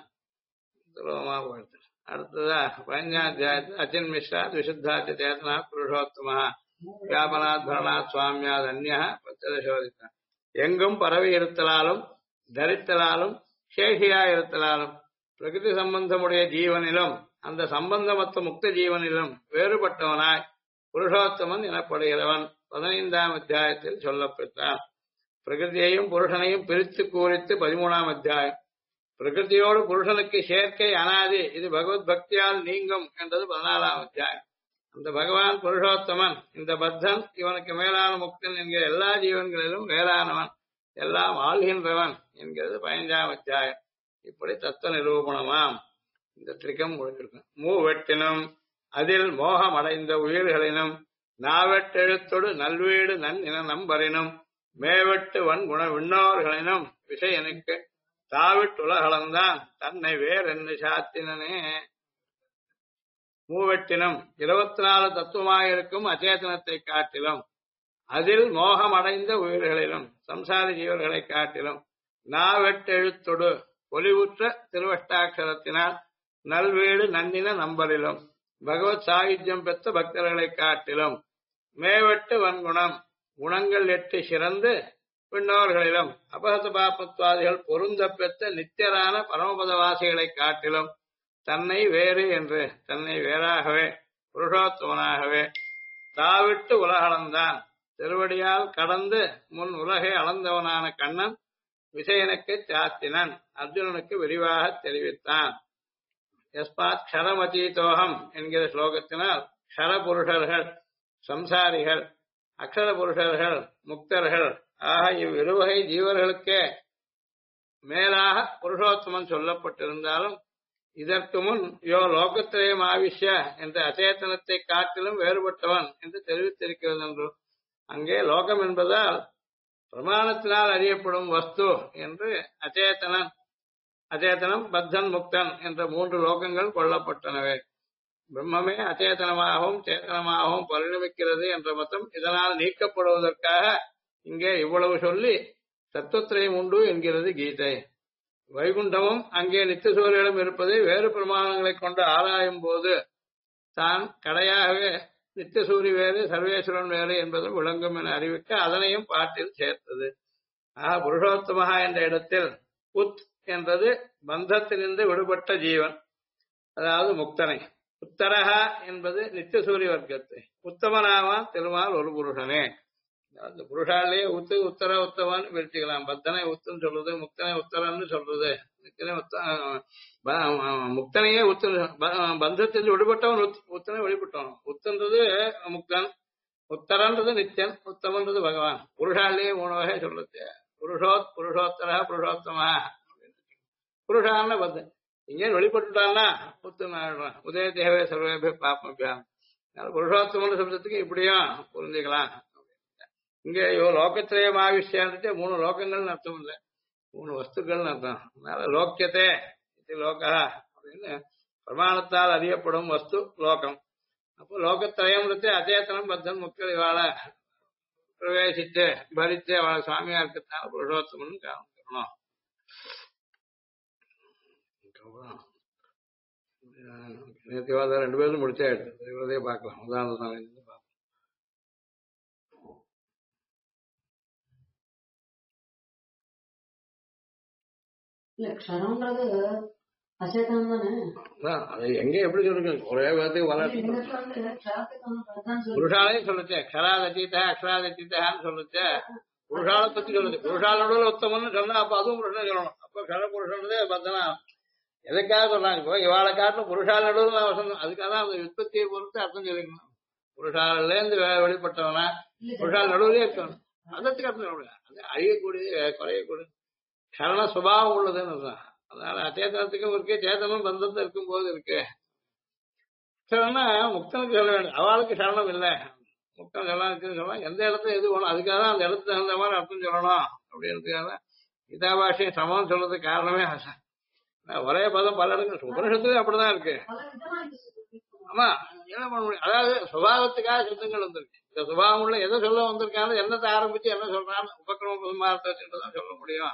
அடுத்ததா 15ஆம் அத்தியாயத்தில் அச்சின் மிஸ்ரா விசுத்தாச்ச சேதனா புருஷோத்தமா வியாபனாத் பரணாத் சுவாமியாத் அந்நியா பச்சதசோதித்தான். எங்கும் பரவி இருத்தலாலும் தரித்தலாலும் சேஷியா இருத்தலாலும் பிரகிருதி சம்பந்தமுடைய ஜீவனிலும் அந்த சம்பந்தமற்ற முக்த ஜீவனிலும் வேறுபட்டவனாய் புருஷோத்தமன் எனப்படுகிறவன் 15ஆம் அத்தியாயத்தில் சொல்லப்பெற்றான். பிரகிருதியையும் புருஷனையும் பிரித்து கூறித்து 13ஆம் அத்தியாயம். பிரகிருதியோடு புருஷனுக்கு சேர்க்கை அனாதி இது பகவத் பக்தியால் நீங்கும் என்றது 14ஆம் அத்தியாயம். அந்த பகவான் புருஷோத்தமன், இந்த பத்தன் இவனுக்கு மேலான முக்தன் என்கிற எல்லா ஜீவன்களிலும் வேறானவன், எல்லாம் ஆள்கின்றவன் என்கிறது 15ஆம் அத்தியாயம். இப்படி தத்துவ நிரூபணமாம் இந்த திரிகம் முடிஞ்சிருக்கு. மூவெட்டினும் அதில் மோகமடைந்த உயிர்களினும் நாவெட்டெழுத்தொடு நல்வீடு நன்னின நம்பரினும் மேவெட்டு வன்குண விண்ணோர்களினும் விஷயனுக்கு தாவிட்டுலகளந்தான் தன்னை வேறென்னு சாத்தினனே. மூவெட்டினும் 24 தத்துவமாயிருக்கும் அச்சேதனத்தை காட்டிலும், அதில் மோகமடைந்த உயிர்களிலும் சம்சார ஜீவர்களை காட்டிலும், நாவெட்டெழுத்தொடு பொலிவுற்ற திருவஷ்டாட்சரத்தினால் நல்வீடு நன்னின நம்பரிலும் பகவத் சாயுஜ்யம் பெற்ற பக்தர்களை காட்டிலும், மேவெட்டு வன்குணம் குணங்கள் 8 சிறந்து பின்னோர்களிலும் அபகத பாபத்வாதிகள் பொருந்த பெற்ற நித்தியரான பரமபதவாசிகளை காட்டிலும் தன்னை வேறு என்று தன்னை வேறாகவே புருஷோத்தமனாகவே தாவிட்டு உலகளந்தான் திருவடியால் கடந்து முன் உலகை அளந்தவனான கண்ணன் விசயனுக்கு சாத்தினன் அர்ஜுனனுக்கு விரிவாக தெரிவித்தான். யஸ்மாத் க்ஷரமதீதோகம் என்கிற ஸ்லோகத்தினால் க்ஷர புருஷர்கள் சம்சாரிகள், அக்ஷர புருஷர்கள் முக்தர்கள் ஆக இவ்விருவகை ஜீவர்களுக்கே மேலாக புருஷோத்தமன் சொல்லப்பட்டிருந்தாலும், இதற்கு முன் யோ லோகத்திரயம் ஆவிஷ்ய என்ற அச்சேதனத்தை காட்டிலும் வேறுபட்டவன் என்று தெரிவித்திருக்கிறது என்று, அங்கே லோகம் என்பதால் பிரமாணத்தினால் அறியப்படும் வஸ்து என்று அச்சேதனம் பத்தன் முக்தன் என்ற 3 லோகங்கள் கொள்ளப்பட்டனவே. பிரம்மமே அச்சேதனமாகவும் சேதனமாகவும் பரிணமிக்கிறது என்ற மதம் இதனால் நீக்கப்படுவதற்காக இங்கே இவ்வளவு சொல்லி தத்துவத்திரயம் உண்டு என்கிறது கீதை. வைகுண்டமும் அங்கே நித்தியசூரியனும் இருப்பதை வேறு பிரமாணங்களை கொண்டு ஆராயும் போது தான் கடையாகவே நித்தியசூரி வேறு சர்வேஸ்வரன் வேறு என்பதும் விளங்கும் என அறிவிக்க அதனையும் பாட்டில் சேர்த்தது. ஆக புருஷோத்தமஹா என்ற இடத்தில் உத் என்றது பந்தத்திலிருந்து விடுபட்ட ஜீவன், அதாவது முக்தனை. உத்தரகா என்பது நித்தியசூரிய வர்க்கத்தை. உத்தமனாவான் திருமால் ஒரு புருஷனே. அந்த புருஷாலேயே உத்து உத்தர உத்தமான்னு பிரிச்சுக்கலாம். பத்தனை உத்துன்னு சொல்றது, முக்தனை உத்தரன்னு சொல்றது. முக்தனையே உத்து, பந்தத்தில் விடுபட்டவன் உத்தனை வெளிப்பட்டவன். உத்தன்றது முக்தன், உத்தரன்றது நித்தியன், உத்தமன்றது பகவான். புருஷாலேயே 3 வகை சொல்றது. புருஷோத்தர புருஷோத்தமா. புருஷான பத்தன் இங்கே வெளிப்பட்டுட்டான்னா உத்தமன். உதய தேவே சர்வேபே பாப்பபியான். புருஷோத்தமன் சப்தத்துக்கு இப்படியும் புரிஞ்சுக்கலாம். இங்க லோகத்திரயம் ஆவிஷ்யான்ட்டு 3 லோகங்கள்னு அர்த்தம் இல்லை, 3 வஸ்துக்கள்னு அர்த்தம். அதனால லோக்கியத்தே இது லோகா அப்படின்னு பிரமாணத்தால் அறியப்படும் வஸ்து லோகம். அப்போ லோகத்திரயம்ன்றது அச்சேதனம் பத்தன் முக்கள் இவாள பிரவேசித்து பரித்து அவளை சுவாமியா இருக்கிறதுனால புருஷோத்தமன் காரணம். நேற்று 2 பேரும் முடிச்சாயிடுச்சு. இவரதே பார்க்கலாம். உதாரணம் அது எங்க எப்படி சொல்லுங்க, ஒரே வார்த்தைக்கு புருஷாலே சொல்லுச்சே. க்ஷராதீதா அக்ஷராதீதான்னு சொல்லுச்சே. புருஷால பத்தி சொல்லுது. புருஷாலோட உத்தமன்னு சொன்னா அப்ப அதுவும் புருஷன் சொல்லணும். அப்ப க்ஷர புருஷனதே பத்தனா எதுக்காக சொல்றாங்க? இப்போ இவாளை காட்டிலும் புருஷால நடுவில் நான் சொன்னேன். அதுக்காக தான் அந்த உற்பத்தியை பொறுத்து அர்த்தம் சொல்லிக்கணும். புருஷால இருந்து வெளிப்பட்டவனா புருஷால் நடுவிலே இருக்கணும். அதற்கு அர்த்தம் சொல்லுங்க. அது அழியக்கூடிய குறையக்கூடிய கரண சுபாவம் உள்ளதுன்னு. அதனால அச்சேதனத்துக்கும் இருக்கு, சேதனும் பந்தத்தை இருக்கும் போது இருக்கு. முக்தனுக்கு சொல்ல வேண்டும். அவளுக்கு சரணம் இல்லை. முக்தன் எல்லாம் இருக்குன்னு சொல்லலாம். எந்த இடத்துல எது வேணும் அதுக்காக தான் அந்த இடத்துல தகுந்த மாதிரி அர்த்தம் சொல்லணும் அப்படின்றதுக்காக கீதாபாஷையை சமம் சொல்றதுக்கு காரணமே ஒரே பதம் பல இடங்கள் உபனிஷத்துலயும் அப்படிதான் இருக்கு. ஆமா, என்ன பண்ண முடியும்? அதாவது சுபாவத்துக்காக சப்தங்கள் வந்திருக்கு. இந்த சுபாவம் உள்ள எதை சொல்ல வந்திருக்காங்க, என்னத்தை ஆரம்பிச்சு என்ன சொல்றான்னு உபக்கிரம புதுமார்த்தத்தை வச்சுட்டுதான் சொல்ல முடியும்.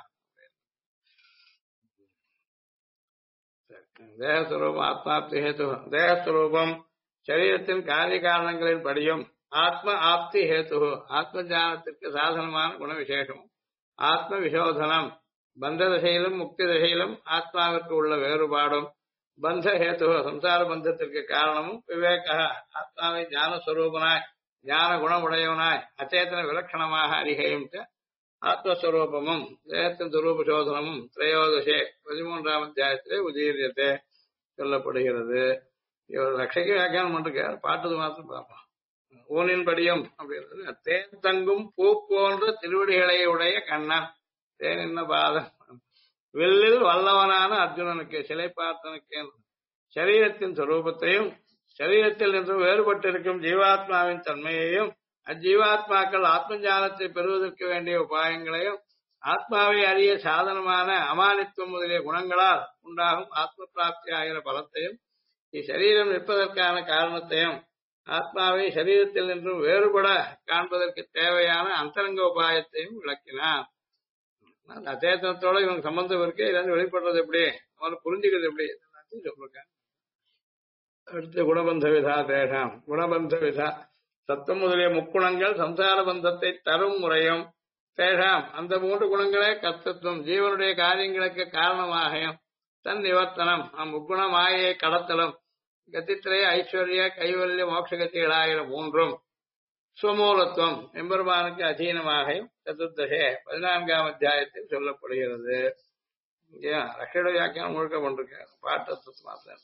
தேகஸ்வரூபம் ஆத்மாப்தி ஹேத்து. தேகஸ்வரூபம் சரீரத்தின் காரிய காரணங்களின் படியும் ஆத்ம ஆப்தி ஹேத்து ஆத்ம ஞானத்திற்கு சாதனமான குண விசேஷமும் ஆத்ம விசோதனம் பந்த தசையிலும் முக்தி தசையிலும் ஆத்மாவிற்கு உள்ள வேறுபாடும் பந்த ஹேத்து சம்சார பந்தத்திற்கு காரணமும் விவேக ஆத்மாவை ஞானஸ்வரூபனாய் ஞான குணமுடையவனாய் அச்சேதன விலட்சணமாக அறிகையும் ஆத்மஸ்வரூபமும் தேகத்தின் துரூப சோதனமும் திரையோதசே 13ஆம் அத்தியாயத்திலே உதீரியத்தை சொல்லப்படுகிறது. இவர் ரட்சைக்கு வியாக்கியானம் பண்ணிருக்காரு, பாட்டது மாத்திரம் பார்ப்போம். ஊனின் படியம் அப்படின்றது தேன் தங்கும் பூ போன்ற திருவடிகளை உடைய கண்ணன். தேன் என்ன பாதம். வெள்ளில் வல்லவனான அர்ஜுனனுக்கு சிலை பார்த்தனுக்கு சரீரத்தின் சொரூபத்தையும் சரீரத்தில் நின்று வேறுபட்டிருக்கும் ஜீவாத்மாவின் தன்மையையும் அஜீவாத்மாக்கள் ஆத்ம ஞானத்தை பெறுவதற்கு வேண்டிய உபாயங்களையும் ஆத்மாவை அறிய சாதனமான அமானித்துவம் முதலிய குணங்களால் உண்டாகும் ஆத்ம பிராப்தி ஆகிற பலத்தையும் இச்சரீரம் நிற்பதற்கான காரணத்தையும் ஆத்மாவை சரீரத்தில் நின்றும் வேறுபட காண்பதற்கு தேவையான அந்தரங்க உபாயத்தையும் விளக்கினார். அச்சேதனத்தோட இவங்க சம்பந்தம் இருக்கு, இதிலிருந்து வெளிப்படுறது எப்படி, அவனை புரிஞ்சுக்கிறது எப்படி சொல்லிருக்காங்க. அடுத்து குணபந்த விதா தேஷாம். குணபந்த விதா சத்தம் முதலிய முக்குணங்கள் சம்சார பந்தத்தை தரும் முறையும் தேஷாம் அந்த 3 குணங்களே கர்த்தத்துவம் ஜீவனுடைய காரியங்களுக்கு காரணமாகவும் தன் நிவர்த்தனம் முக்குண மாயை கடத்தலும் கத்தித்திரைய ஐஸ்வர்ய கைவல்ய மோட்சகத்திகளாகிற 3ம் சுமூலத்துவம் எம்பெருமானுக்கு அதீனமாகவும் சதுர்தசே 14ஆம் அத்தியாயத்தில் சொல்லப்படுகிறது. ரஷட வியாக்கியானம் முழுக்க கொண்டிருக்காரு, பாட்டு மாத்திரம்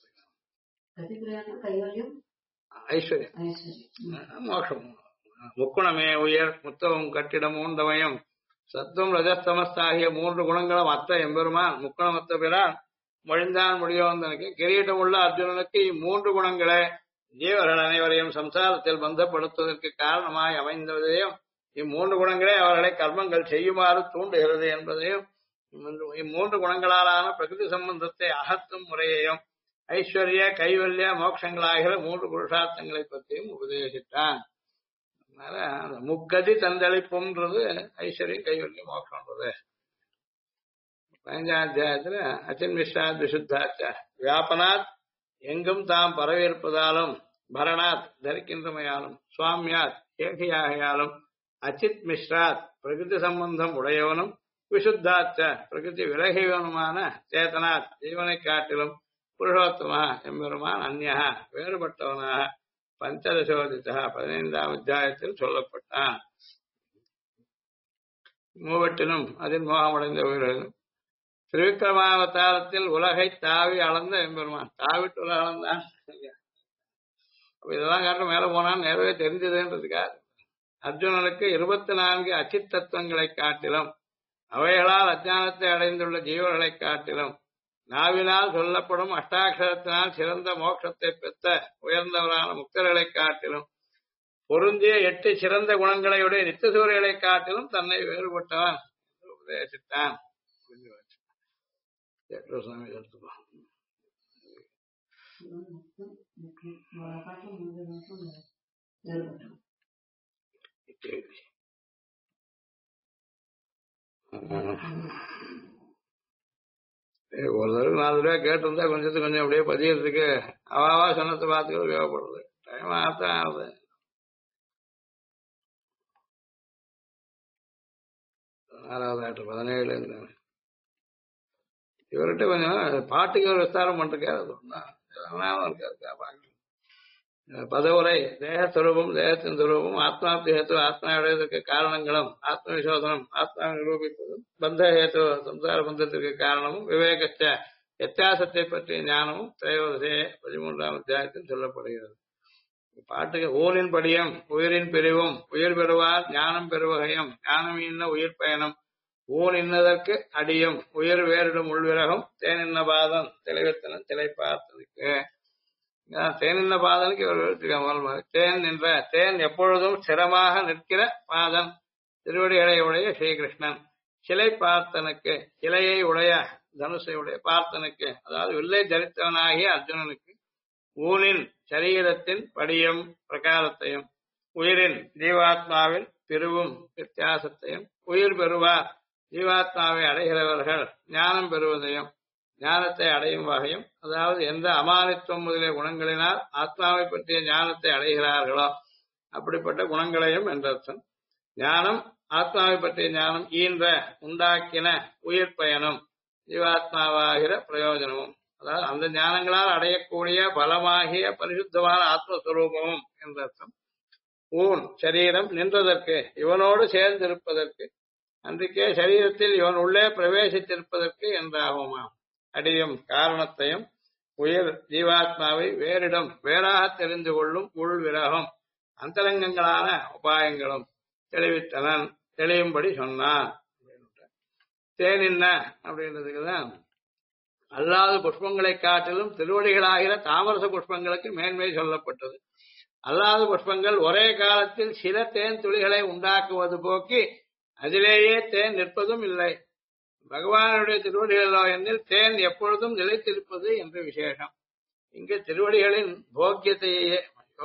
ஐஸ்வர்யம் மோட்சம். முக்குணமே உயர் முத்தவும் கட்டிடம் ஊண்டமயம் சத்துவம் ரஜஸ்தமஸ்தாகிய 3 குணங்களும் அத்த எம்பெருமான் முக்குணமத்த பிறான் மொழிந்தான் முடியோந்தனுக்கு கிரீடம் உள்ள அர்ஜுனனுக்கு 3 குணங்களே ஜீவர்கள் அனைவரையும் சம்சாரத்தில் பந்தப்படுத்துவதற்கு காரணமாய் அமைந்ததையும் 3 குணங்களே அவர்களை கர்மங்கள் செய்யுமாறு தூண்டுகிறது என்பதையும் 3 குணங்களாலான பிரகிருதி சம்பந்தத்தை அகற்றும் முறையையும் ஐஸ்வர்ய கைவல்ய மோட்சங்களாகிற 3 புருஷார்த்தங்களை பற்றியும் உபதேசித்தான். அதனால அந்த முக்கதி தந்தளிப்புன்றது ஐஸ்வர்யம் கைவல்ய மோட்சம்ன்றது 15ஆம் அத்தியாயத்துல அச்சின் மிஸ்ராத் விசுத்தாச்ச வியாபனாத் எங்கும் தாம் பரவியிருப்பதாலும் பரணாத் தரிக்கின்றமையாலும் சுவாமியாத் ஏகையாகையாலும் அச்சித் மிஸ்ராத் பிரகிருதி சம்பந்தம் உடையவனும் விசுத்தாச்ச பிரகிருதி விலகியவனுமான சேதனாத் ஜீவனை காட்டிலும் புருஷோத்தமா எம்பெருமான் அந்நியா வேறுபட்டவனாக பஞ்சதசோதிதா 15ஆம் அத்தியாயத்தில் சொல்லப்பட்டான். மூவட்டிலும் அதில் மோகமடைந்த உயிர்களும் திருவிக்கிரமாவதாரத்தில் உலகை தாவி அளந்த எம்பெருமான் தாவிட்டு உலக அளந்தான். இதெல்லாம் காட்டும் மேல போனான் நேரவே தெரிஞ்சதுன்றதுக்காக அர்ஜுனனுக்கு 24 அச்சித் தத்துவங்களை காட்டிலும் அவைகளால் அஜானத்தை அடைந்துள்ள ஜீவர்களை காட்டிலும் நாவினால் சொல்லப்படும் அஷ்டாட்சரத்தினால் சிறந்த மோட்சத்தை பெற்ற உயர்ந்தவரான முக்தர்களை காட்டிலும் பொருந்திய 8 சிறந்த குணங்களையுடைய நித்தியசூரிகளை காட்டிலும் தன்னை வேறுபட்டவன் என்று உபதேசித்தான். எடுத்துக்கோ ஒரு தடவை 4 ரூபாய் கேட்டிருந்தா கொஞ்சம் அப்படியே பதியறதுக்கு அவாவா சொன்னத்தை பார்த்துக்க உபயோகப்படுறது. டைம் ஆகத்தான் ஆகுது. ஆறாவது ஆட்டு 17 இவர்கிட்ட கொஞ்சம் பாட்டுக்கு ஒரு விஸ்தாரம் பண்ணிருக்காரு. பதவுரை தேகஸ்வரூபம் தேகத்தின் சுரூபம் ஆத்மாப்திஹேத்து ஆத்மா அடைவதற்கு காரணங்களும் ஆத்ம விசோதனம் ஆத்மா நிரூபிப்பதும் பந்த ஹேத்து சம்சார பந்தத்திற்கு காரணமும் விவேகச்ச வித்தியாசத்தை பற்றிய ஞானமும் திரையோதசே 13ஆம் அத்தியாயத்தில் சொல்லப்படுகிறது. பாட்டுக்கு ஊனின் படியம் உயிரின் பிரிவும் உயிர் பெறுவார் ஞானம் பெறுவகையும் ஞானம் இன்ன உயிர் பயணம் ஊன் இன்னதற்கு அடியும் உயிர் வேறிடும் உள்விரகம் தேன் இன்ன பாதம் தெளிவத்தன திளை பார்த்ததுக்கு தேனின்ன பாதனுக்கு இவர் எழுத்துக்காம தேன் என்ற தேன் எப்பொழுதும் சிரமாக நிற்கிற பாதன் திருவடிகளை உடைய ஸ்ரீகிருஷ்ணன் சிலை பார்த்தனுக்கு சிலையை உடைய தனுசை உடைய பார்த்தனுக்கு அதாவது வில்லை தரித்தவனாகிய அர்ஜுனனுக்கு ஊனின் சரீரத்தின் படியும் பிரகாரத்தையும் உயிரின் ஜீவாத்மாவின் பிரிவும் வித்தியாசத்தையும் உயிர் பெறுவார் ஜீவாத்மாவை அடைகிறவர்கள் ஞானம் பெறுவதையும் ஞானத்தை அடையும் வகையும் அதாவது எந்த அமானித்துவம் முதலிய குணங்களினால் ஆத்மாவை பற்றிய ஞானத்தை அடைகிறார்களோ அப்படிப்பட்ட குணங்களையும் என்றர்த்தம். ஞானம் ஆத்மாவை பற்றிய ஞானம் ஈன்ற உண்டாக்கின உயிர் பயனும் ஜீவாத்மாவாகிற பிரயோஜனமும் அதாவது அந்த ஞானங்களால் அடையக்கூடிய பலமாகிய பரிசுத்தமான ஆத்மஸ்வரூபமும் என்றர்த்தம். ஊன் சரீரம் நின்றதற்கு இவனோடு சேர்ந்திருப்பதற்கு அன்றைக்கே சரீரத்தில் இவன் உள்ளே பிரவேசித்திருப்பதற்கு என்றாகுமாம். அடியும் காரணத்தையும் உயிர் ஜீவாத்மாவை வேறாக தெரிந்து கொள்ளும் உள் விரகம் அந்தரங்கங்களான உபாயங்களும் தெளியும்படி சொன்னான். தேன் என்ன அப்படின்றதுக்குதான் அல்லாத புஷ்பங்களை காட்டிலும் திருவடிகளாகிற தாமரச புஷ்பங்களுக்கு மேன்மை சொல்லப்பட்டது. அல்லாத புஷ்பங்கள் ஒரே காலத்தில் சில தேன் துளிகளை உண்டாக்குவது போக்கி அதிலேயே தேன் நிற்பதும் இல்லை. பகவானுடைய திருவடிகளோ எண்ணில் தேன் எப்பொழுதும் நிலைத்திருப்பது என்று விசேஷம். இங்கு திருவடிகளின் போக்கியத்தையே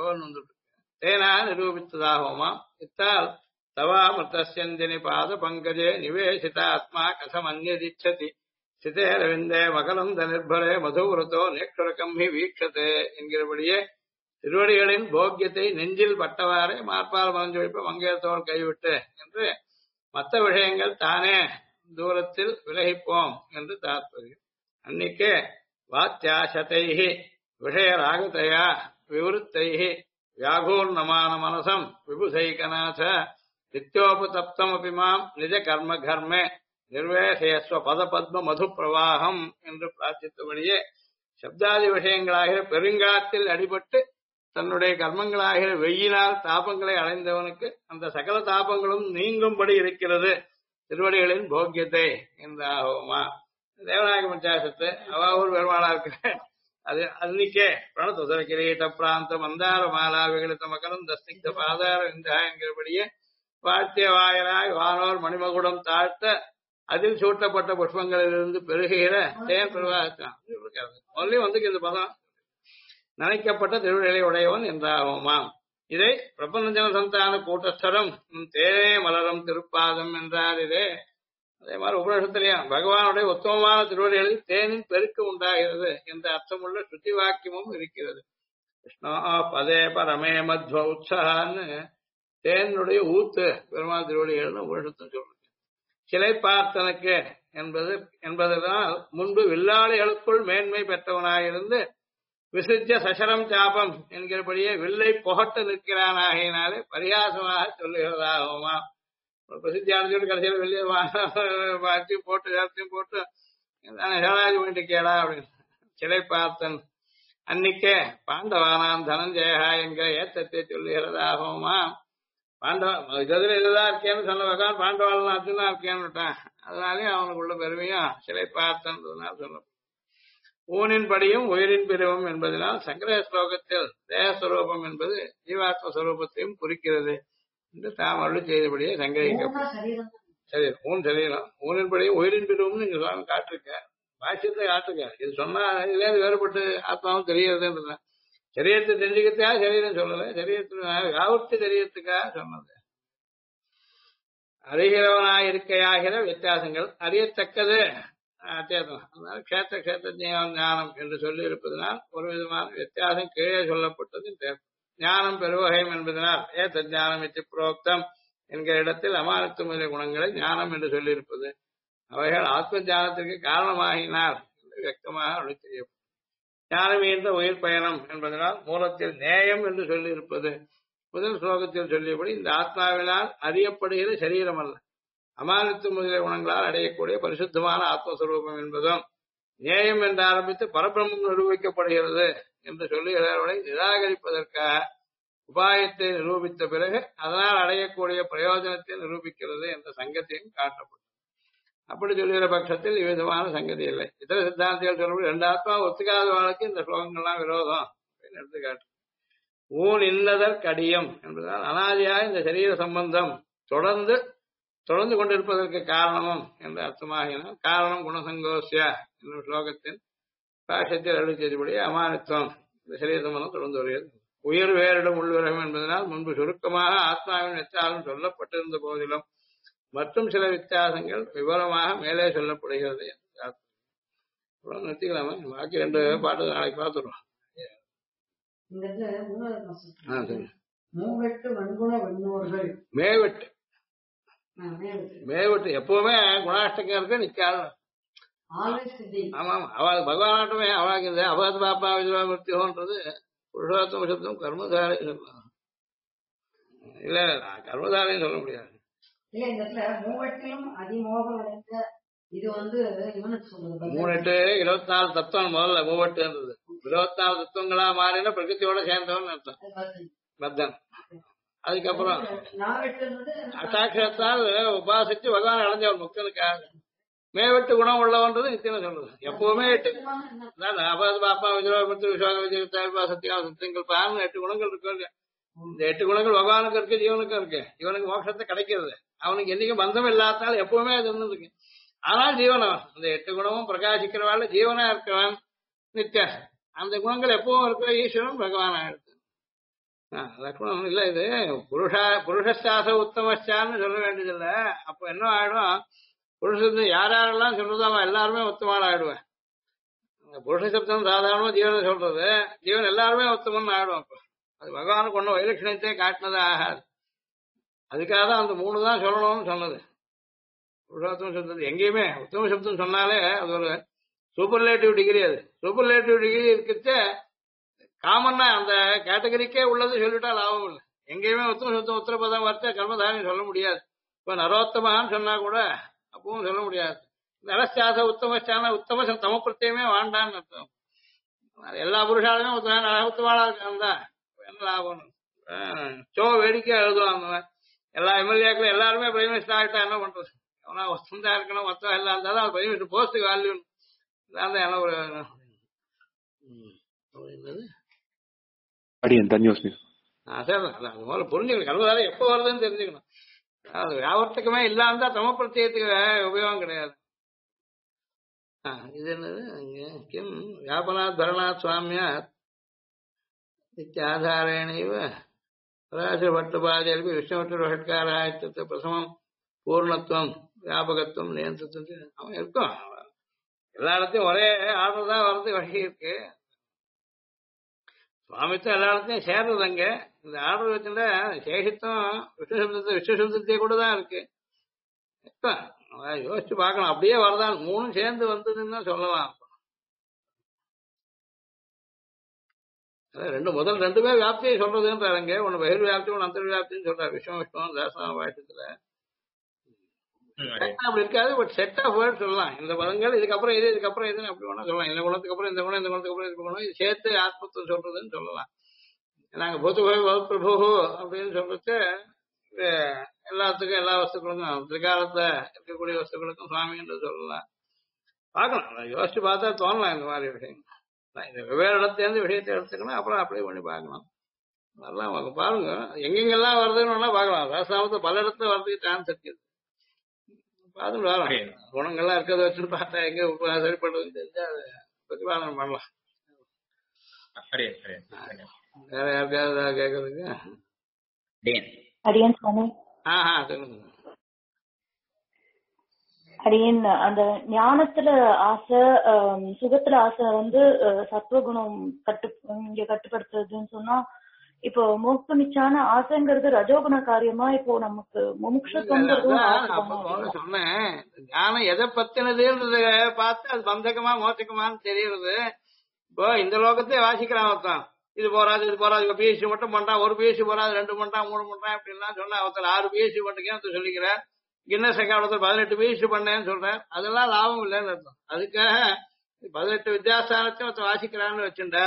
தேனாக நிரூபித்ததாகுமாம். இத்தால் தவாமிருத்தஸ்யந்தினி பாத பங்கஜே நிவேசித ஆத்மா கசம் அந்நியதிச்சதி சிதேரவிந்தே மகரந்த நிர்பரே மதுவிரதோ நேக்ஷரகம்பி வீட்சதே என்கிறபடியே திருவடிகளின் போக்கியத்தை நெஞ்சில் பட்டவாறே மார்பால் மலஞ்சொழிப்ப மங்கையத்தோடு கைவிட்டு என்று மற்ற விஷயங்கள் தானே தூரத்தில் விலகிப்போம் என்று தாற்பயம். அன்னிக்கே வாத்தியாசதைஹி விஷயராகதையா விவருத்தைஹி வியாகூர்ணமான மனசம் விபுசைகநாத நித்யோபதப்தமபி மாம் நிஜ கர்ம கர்மே நிர்வேசயஸ்வ பத பத்ம மது பிரவாகம் என்று பிரார்த்தித்தபடியே சப்தாதி விஷயங்களாகிற பெருங்காத்தில் அடிபட்டு தன்னுடைய கர்மங்களாகிற வெயினால் தாபங்களை அடைந்தவனுக்கு அந்த சகல தாபங்களும் நீங்கும்படி இருக்கிறது திருவடிகளின் போக்கியத்தை என்றாகுமா. தேவநாயக பஞ்சாசத்து அவாவூர் பெருமாளா இருக்கு. அது அன்னிக்கே பிரணத்துதர கிரீட்ட பிராந்த மந்தார மாலா விகலித மகரம் தஸ்திக்த பாதார இந்தா என்கிறபடியே வாழ்த்திய வாயராய் வானோர் மணிமகுடம் தாழ்த்த அதில் சூட்டப்பட்ட புஷ்பங்களிலிருந்து பெருகுகிற தேன் பிரவாகத்தான் ஒன்லி இந்த பதம் நினைக்கப்பட்ட திருவிழை உடையவன் என்றாகுமாம். இதை பிரபஞ்சன சந்தான கூட்டஸ்தரம் தேனே மலரும் திருப்பாதம் என்றார். இதே அதே மாதிரி உபநிஷத்திலேயும் பகவானுடைய உத்தமமான திருவடிகளில் தேனின் பெருக்கு உண்டாகிறது என்ற அர்த்தமுள்ள ஸ்ருதி வாக்கியமும் இருக்கிறது. கிருஷ்ணா பதே பரமே மத்வ உற்சான்னு தேனுடைய ஊத்து பெருமாள் திருவடிகள்னு உபநிஷத்தும் சொல்றது. சிலை பார்த்தனுக்கு என்பதனால் முன்பு வில்லாளிகளுக்குள் மேன்மை பெற்றவனாயிருந்து விசித்திய சசரம் சாபம் என்கிறபடியே வில்லை புகட்டு நிற்கிறானாகினாலே பரியாசமாக சொல்லுகிறதாகுமா. பிரசித்தியானது கடைசியில் வெளியே வாச்சியும் போட்டு எல்லாத்தையும் போட்டு ஹேளாதி பண்ணிட்டு கேடா அப்படின்னு சிலை பார்த்தன் அன்னிக்கே பாண்டவானாம் தனஞ்சயா என்கிற ஏத்தத்தை சொல்லுகிறதாகுமா. பாண்டவ இதுதான் இருக்கேன்னு சொன்ன பகவான் பாண்டவாள் அர்ஜுனா இருக்கேன்னு விட்டான். அதனாலேயும் அவனுக்குள்ள பெருமையும் சிலை பார்த்தன்றதுனால சொல்ல ஊனின் படியும் உயிரின் பிரிவும் என்பதனால் சங்கர ஸ்லோகத்தில் தேகஸ்வரூபம் என்பது ஜீவாத்ம ஸ்வரூபத்தையும் குறிக்கிறது என்று தாம் அருள் செய்தபடியே சங்கரிக்க சரி ஊன் சரீரம் ஊனின் படியும் உயிரின் பிரிவும்னு நீங்க சுவாமி காட்டிருக்க பாஷ்யத்தை காட்டுங்க. இது சொன்னா இதுல வேறுபட்டு ஆத்மாவும் தெரிகிறதுன்றதுதான் சரீரத்தை தெரிஞ்சுக்கிறதுக்காக சரீரம் சொல்லல, சரீரத்தின் யாவர்த்தி தெரியறதுக்காக சொன்னது. அறிகிறவனாயிருக்கையாகிற வித்தியாசங்கள் அறியத்தக்கது அத்தியாசம். அதனால கஷேத்திர கஷேத்திர ஞானம் என்று சொல்லி இருப்பதனால் ஒரு விதமான வித்தியாசம் கீழே சொல்லப்பட்டது. ஞானம் பெருவகையும் என்பதனால் ஏத்த ஞானம் எத்தி புரோக்தம் என்கிற இடத்தில் அமானத்து முதலிய குணங்களை ஞானம் என்று சொல்லியிருப்பது அவைகள் ஆத்ம ஞானத்திற்கு காரணமாகினால் என்று வியக்தமாக அருள் செய்யப்படும். ஞானம் என்ற உயிர் பயணம் என்பதனால் மூலத்தில் நேயம் என்று சொல்லியிருப்பது முதல் ஸ்லோகத்தில் சொல்லியபடி இந்த ஆத்மாவினால் அறியப்படுகிற சரீரம் அல்ல, அமானத்து முதலிய குணங்களால் அடையக்கூடிய பரிசுத்தமான ஆத்மஸ்வரூபம் என்பதும் நேயம் என்று ஆரம்பித்து பரபிரம்மம் நிரூபிக்கப்படுகிறது என்று சொல்லுகிறவர்களை நிராகரிப்பதற்காக உபாயத்தை நிரூபித்த பிறகு அதனால் அடையக்கூடிய பிரயோஜனத்தை நிரூபிக்கிறது என்ற சங்கத்தையும் காட்டப்படும். அப்படி சொல்லுகிற பட்சத்தில் இவ்விதமான சங்கதி இல்லை. இதர சித்தாந்திகள் சொல்லப்படி ரெண்டு ஆத்மா ஒத்துக்காதவர்களுக்கு இந்த ஸ்லோகங்கள்லாம் விரோதம் அப்படின்னு எடுத்துக்காட்டு. ஊன் இல்லதற்கடியம் என்பதால் அனாதியாக இந்த சரீர சம்பந்தம் தொடர்ந்து கொண்டிருப்பதற்கு காரணமும் என்ற அர்த்தமாகினால் காரணம் குணசங்கோசியா என்ற ஸ்லோகத்தின் பாஷ்யத்தில் அருள் செய்தபடி அமானித்துவம் இந்த சரீர சம்பந்தம் தொடர்ந்து வருகிறது. உயிர் வேறிடம் உள்விரகம் என்பதனால் முன்பு சுருக்கமாக ஆத்மாவின் வித்தியாசம் சொல்லப்பட்டிருந்த போதிலும் மற்றும் சில வித்தியாசங்கள் விவரமாக மேலே சொல்லப்படுகிறது. நிறுத்திக்கலாமா? பாக்கி ரெண்டு பாட்டு நாளைக்கு பார்த்துருவோம். மேவெட்டு எப்பவுமே குணாஷ்டகம் இருக்க நிக்காது. ஆமா அவள் பகவானாட்டமே அவளுக்கு இந்த அபகத் பாப்பா விஜயமூர்த்தியோன்றது புருஷோத்தம சப்தம் கர்மதாரை சொல்லலாம். இல்ல கர்மதாரையும் சொல்ல முடியாது. மூவெட்டு 24 தத்துவம் முதல்ல மூவெட்டு இருந்தது. இருபத்தாறு தத்துவங்களா மாறின பிரகிருத்தியோட சேர்ந்தவன் அர்த்தம் பத்தன். அதுக்கப்புறம் அசாட்சத்தால் உபாசிச்சு பகவான் அடைஞ்சவன் முக்தனுக்காக. மேவெட்டு குணம் உள்ளவன்றது நித்தியம் சொல்றது. எப்பவுமே பாப்பா விஜயபுரத்து விஸ்வாக விஜய சத்தியம் சத்தியங்கள் பாருங்க 8 குணங்கள் இருக்கு. இந்த 8 குணங்கள் பகவானுக்கு இருக்கு, ஜீவனுக்கும் இருக்கு. இவனுக்கு மோட்சத்தை கிடைக்கிறது, அவனுக்கு என்னைக்கும் பந்தம் இல்லாதனால எப்பவுமே அது இருந்திருக்கு. ஆனால் ஜீவனம் இந்த 8 குணமும் பிரகாசிக்கிறவாள் ஜீவனா இருக்கிறவன் நித்திய. அந்த குணங்கள் எப்பவும் இருக்கிற ஈஸ்வரன் பகவான் ஆயிடுது. லக்ஷ்மணன் இல்ல, இது புருஷாச உத்தமச்சான்னு சொல்ல வேண்டியதில்ல. அப்ப என்ன ஆயிடும், புருஷத்து யார் யாரெல்லாம் சொல்றதோ அவன் எல்லாருமே உத்தமான ஆயிடுவேன். புருஷ சப்தம் சாதாரணமா ஜீவனை சொல்றது, ஜீவன் எல்லாருமே உத்தமன் ஆயிடும். அப்ப அது பகவானுக்கு ஒன்னும் வைலட்சணத்தை காட்டினது ஆகாது. அதுக்காக தான் அந்த 3 தான் சொல்லணும்னு சொன்னது. புருஷோத்தம சப்தம் எங்கேயுமே உத்தம சப்தம் சொன்னாலே அது ஒரு சூப்பர்லேட்டிவ் டிகிரி. அது சூப்பர்லேட்டிவ் டிகிரி இருக்கிறச்ச காமன்னா அந்த கேட்டகரிக்கே உள்ளது சொல்லிட்டா லாபம் இல்லை. எங்கேயுமே உத்தம சப்தம் உத்தரபதம் வார்த்தை கர்மதானி சொல்ல முடியாது. இப்ப நரோத்தமான்னு சொன்னா கூட அப்பவும் சொல்ல முடியாது. நரசாச உத்தமச்சான உத்தம தம பிரத்தியமே வாண்டான்னு அர்த்தம். எல்லா புருஷாலுமே உத்தமாளா இருக்கான். என்ன லாபம்? சோ வேடிக்கை எழுதுவாங்க. எல்லா எம்எல்ஏக்களும் எல்லாருமே பிரைம் மினிஸ்டர் ஆகிட்டா என்ன பண்றது? அவனா வசந்தா இருக்கணும், மொத்தம் எல்லாம் இருந்தாலும் அது பிரைம் மினிஸ்டர் போஸ்ட்டுக்கு வேல்யூ இதான் என்ன ஒரு அது முதல்ல புரிஞ்சுக்கணும். கல்வதால எப்ப வருதுன்னு தெரிஞ்சுக்கணும். அது வியாபாரத்துக்குமே இல்லாம தம பிரத்தியத்துக்கு உபயோகம் கிடையாது. இது என்னது கிம் வியாபனாத் பரணாத் சுவாமியாத் ஆதாரேணைவ பராசரபட்டுபாதியருக்கு விஷ்ணுபட்டு ஷட்காராயத்தை பிரசமம் பூர்ணத்துவம் வியாபகத்துவம் நியந்திரத்துவம் அவன் இருக்கும். எல்லா இடத்தையும் ஒரே ஆர்டர் தான் வர்றது வழி இருக்கு. சுவாமித்துவம் எல்லா இடத்தையும் சேர்றது அங்க. இந்த ஆர்டர் வச்சுட்டா சேஷித்தம் விஸ்வசப்தத்தை கூட தான் இருக்கு. யோசிச்சு பார்க்கணும், அப்படியே வரதான் 3 சேர்ந்து வந்ததுன்னு தான் சொல்லலாம். முதல் 2 வியாப்தியை சொல்றதுன்றாங்க. ஒன்னு பகிர் வியாப்தி, ஒன்னு அந்தர் வியாப்தின்னு சொல்றாரு விஸ்வம் தாசன வாய்ச்சத்துல. அப்படி இருக்காது. பட் செட் ஆஃப் வேர்ட் சொல்லலாம். இந்த பதங்கள் இதுக்கப்புறம் இது, இதுக்கப்புறம் இதுன்னு அப்படி வேணா சொல்லலாம். இந்த குணத்துக்கு அப்புறம் இந்த குணம், இந்த குணத்துக்கு அப்புறம் இது குணம், இது சேர்த்து ஆத்மத்துவம் சொல்றதுன்னு சொல்லலாம். நாங்க பூத்துபோய் பிரபு அப்படின்னு சொல்றது எல்லாத்துக்கும் எல்லா வஸ்துக்களுக்கும் திரிகாலத்துல இருக்கக்கூடிய வஸ்துக்களுக்கும் சுவாமின்னு சொல்லலாம். பார்க்கலாம், யோசிச்சு பார்த்தா தோணலாம் இந்த மாதிரி விஷயம். இந்த வெவ்வேறு இடத்துலேருந்து விஷயத்தை எடுத்துக்கணும், அப்புறம் அப்ளை பண்ணி பார்க்கணும். நல்லா பாருங்க எங்கெங்கெல்லாம் வருதுன்னு பார்க்கலாம். ராசாமத்தை பல இடத்துல வர்றதுக்கு சான்ஸ் இருக்குது. பார்த்துட்டு வரலாம். குணங்கள்லாம் இருக்கிறத வச்சுன்னு பார்த்தா எங்க சரிப்படுறதுன்னு தெரிஞ்சா அதை பிரதிபாதனம் பண்ணலாம். வேற யாருக்காவது கேட்கறதுக்கு? சொல்லுங்க. அடியன் அந்த ஞானத்துல ஆசை, சுகத்துல ஆசை சத்வகுணம் இங்க கட்டுப்படுத்துறதுன்னு சொன்னா, இப்போ மோக்ஷமிச்சான ஆசைங்கிறது ரஜோகுண காரியமா? இப்போ நமக்கு சொன்னேன் ஞானம் எதை பத்தினதுன்றத பார்த்து அது பந்தகமா மோசகமான்னு தெரியுது. இப்போ இந்த லோகத்தை வாசிக்கிறான் ஒருத்தான், இது போறாது இது போறாது, பிஎஸ்சி மட்டும் பண்றான், ஒரு பிஎஸ்சி போறாது, 2 பண்றான் 3 பண்றான் அப்படின்லாம் சொன்னா ஒருத்தர் 6 பிஎஸ்சி பண்ணிருக்கேன் சொல்லிக்கிறேன். கின்னஸ் ரெக்கார்டு 18 பிஎஸ்சி பண்ணேன்னு சொல்றேன். அதெல்லாம் லாபம் இல்லைன்னு அர்த்தம். அதுக்காக 18 வித்யாஸ்தானத்தையும் ஒருத்தர் வாசிக்கிறான்னு வச்சுட்டா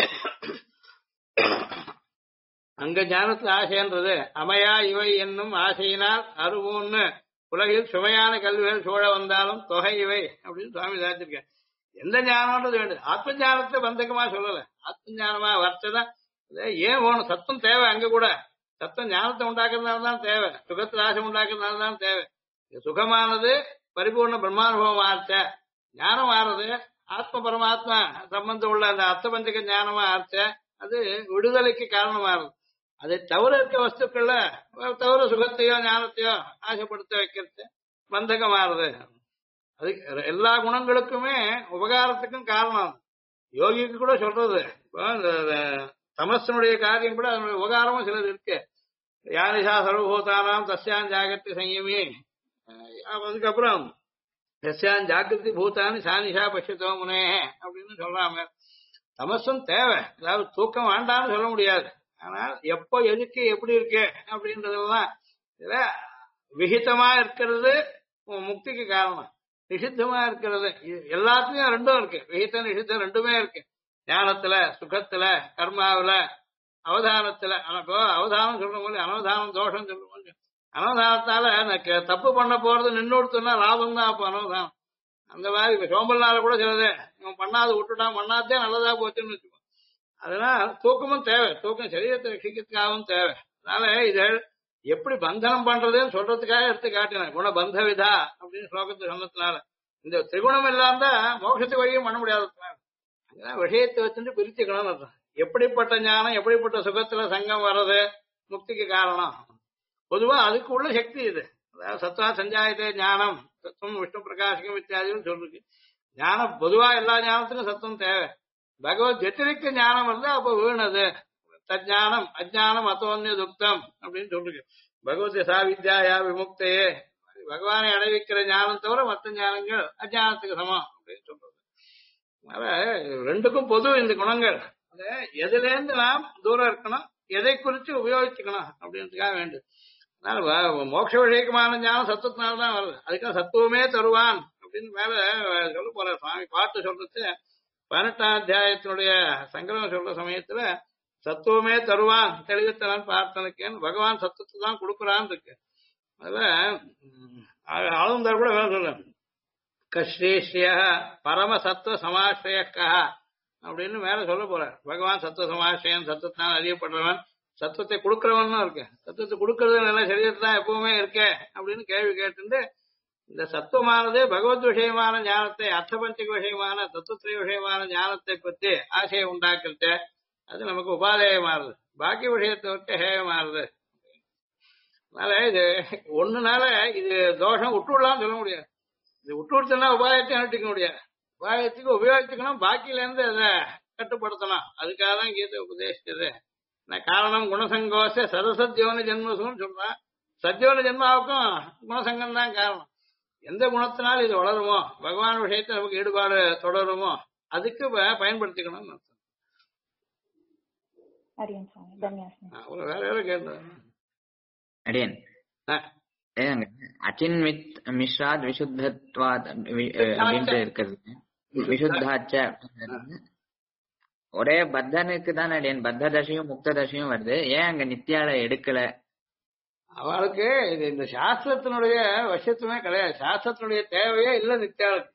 அங்க ஞானத்துல ஆசைன்றது அமையா இவை என்னும் ஆசையினால் அருவோன்னு உலகில் சுமையான கல்விகள் சூழ வந்தாலும் தொகை இவை அப்படின்னு சுவாமி சாதிச்சிருக்கேன். எந்த ஞானம்ன்றது வேண்டும். ஆத்ம ஞானத்தை பந்தகமா சொல்லல. ஆத்ம ஞானமா வர்த்ததான் ஏன் வேணும்? சத்தம் தேவை. அங்க கூட சத்தம் ஞானத்தை உண்டாக்குறதுனால தான் தேவை, சுகத்துல ஆசை உண்டாக்குறதுனால தான் தேவை. சுகமானது பரிபூர்ண பிரம்மானுபவம் ஆர்ச்ச, ஞானம் ஆறுது ஆத்ம பரமாத்மா சம்பந்தம் உள்ள அந்த அர்த்தபஞ்சக ஞானமா ஆர்ச்ச, அது விடுதலைக்கு காரணமாகுது. அதை தவிர இருக்க வஸ்துக்கள்ல தவிர சுகத்தையோ ஞானத்தையோ ஆசைப்படுத்த வைக்கிறது பந்தகமாறுது. அது எல்லா குணங்களுக்குமே உபகாரத்துக்கும் காரணம். யோகிக்கு கூட சொல்றது தமசனுடைய காரியம் கூட அதனுடைய உபகாரமும் சிலது இருக்கு. யானிஷா சர்வபூதானாம் தஸ்யான் ஜாகிரதி சங்கமி, அதுக்கப்புறம் தஸ்யான் ஜாகிரதி பூதானி சானிஷா பட்சத்தோ முனே அப்படின்னு சொல்றாங்க. தமசும் தேவை, அதாவது தூக்கம் வேண்டாம்னு சொல்ல முடியாது. ஆனால் எப்போ எதுக்கு எப்படி இருக்கு அப்படின்றதெல்லாம் விகிதமா இருக்கிறது முக்திக்கு காரணம். நிஷித்தமா இருக்கிறது எல்லாத்துலயும் 2 இருக்கு. விகிதம் நிஷித்தம் 2மே இருக்கு. ஞானத்துல, சுகத்துல, கர்மாவில, அவதானத்துல. அப்போ அவதானம் சொல்ற போது அனவதானம் தோஷம் சொல்ற போது அனவதானத்தால எனக்கு தப்பு பண்ண போறது நின்றுடுத்துனா லாபம் தான். அப்போ அனவதானம் அந்த மாதிரி இப்ப சோம்பல்னால கூட சிலது இவன் பண்ணாது விட்டுட்டான், பண்ணாதே நல்லதா போச்சுன்னு வச்சுக்கோ. அதனால தூக்கமும் தேவை, தூக்கம் சரீரத்தை ரட்சிக்கிறதுக்காகவும் தேவை. அதனால இதை எப்படி பந்தனம் பண்றதுன்னு சொல்றதுக்காக எடுத்து காட்டினேன். குணபந்த விதா அப்படின்னு ஸ்லோகத்தை சொன்னதுனால இந்த திரிகுணம் இல்லாம மோட்சத்துக்கு வழியும் பண்ண முடியாது. அதனால விஷயத்தை வச்சுட்டு பிரிச்சுக்கணும்னு அர்த்தம். எப்படிப்பட்ட ஞானம், எப்படிப்பட்ட சுகத்துல சங்கம் வர்றது முக்திக்கு காரணம். பொதுவா அதுக்கு உள்ள சக்தி இது. அதாவது சத்வா சஞ்சாயத்தை ஞானம், சத்துவம் விஷ்ணு பிரகாசிக்கும் இத்தியாதின்னு சொல்றது. ஞானம் பொதுவா எல்லா ஞானத்துக்கும் சத்துவம் தேவை. பகவத் வெற்றிக்கு ஞானம் இருந்தா அப்ப வீணது. தஜானம் அஜானம் அத்தோன்ய துக்தம் அப்படின்னு சொல்றது. பகவத் சாவித்யா விமுக்தையே, பகவானை அடைவிக்கிற ஞானம் தவிர மற்ற ஞானங்கள் அஜானத்துக்கு சமம் அப்படின்னு சொல்றது. அதனால ரெண்டுக்கும் பொது இந்த குணங்கள். எதுல இருந்து நாம் தூரம் இருக்கணும், எதை குறிச்சு உபயோகிச்சுக்கணும் அப்படின்றதுக்காக வேண்டும். அதனால மோட்ச விஷயமான ஞானம் சத்துவத்தினால்தான் வருது. அதுக்காக சத்துவமே தருவான் அப்படின்னு மேல சொல்ல போற சுவாமி பாட்டு சொல்றது. 18ஆம் அத்தியாயத்தினுடைய சங்கரம் சொல்ற சமயத்துல சத்துவமே தருவான் தெளிவித்தவன் பார்த்தனுக்கேன்னு பகவான் சத்துவத்தை தான் கொடுக்குறான்னு இருக்கு. அதுல ஆளுந்தார் கூட வேலை சொல்ல கஸ்ரீஸ்ய பரம சத்துவ சமாசிரயக்கா அப்படின்னு மேல சொல்ல போறார். பகவான் சத்துவ சமாசிரயம், சத்துவத்தான் அறியப்படுறவன், சத்துவத்தை கொடுக்கிறவன் இருக்கு. சத்துவத்தை கொடுக்கறது நல்ல சரீரத்தை தான் எப்பவுமே இருக்கே அப்படின்னு கேள்வி கேட்டு இந்த சத்துவமானது பகவத் விஷயமான ஞானத்தை, அர்த்தபஞ்சக விஷயமான தத்துவத்திரை விஷயமான ஞானத்தை பற்றி ஆசையை உண்டாக்குறது, அது நமக்கு உபாதேயமாறுது. பாக்கி விஷயத்தை விட்டு ஹேயமாறுது. அதனால இது ஒண்ணுனால இது தோஷம் விட்டுடலாம் சொல்ல முடியாது. இது விட்டுடுச்சுன்னா உபாயத்தை அனுட்டிக்க முடியாது. உபாயத்துக்கு உபயோகிச்சுக்கணும், பாக்கியில இருந்து அதை கட்டுப்படுத்தணும். அதுக்காக தான் கீதை உபதேசிச்சது. காரணம் குணசங்கோச சதசத்யோனி ஜென்மசுன்னு சொல்றான். சத்யோனி ஜென்மாவுக்கும் குணசங்கம் தான் காரணம். எந்த குணத்தினால் இது வளருமோ, பகவான் விஷயத்தை நமக்கு ஈடுபாடு தொடருமோ அதுக்கு பயன்படுத்திக்கணும். வேற வேற கேட்டு அடியன் அச்சின் வித் மிஸ்ராத் விசுத்தத்வாத் அப்படின்ட்டு இருக்கிறது. விசுத்தாச்ச ஒரே பத்தனுக்கு தான் அடியன் பத்த தசையும் முக்த தசையும் வருது. ஏன் அங்க நித்தியால எடுக்கல? அவளுக்கு இது இந்த சாஸ்திரத்தினுடைய வசத்துமே கிடையாது. சாஸ்திரத்தினுடைய தேவையே இல்லை நித்தியாளுக்கு.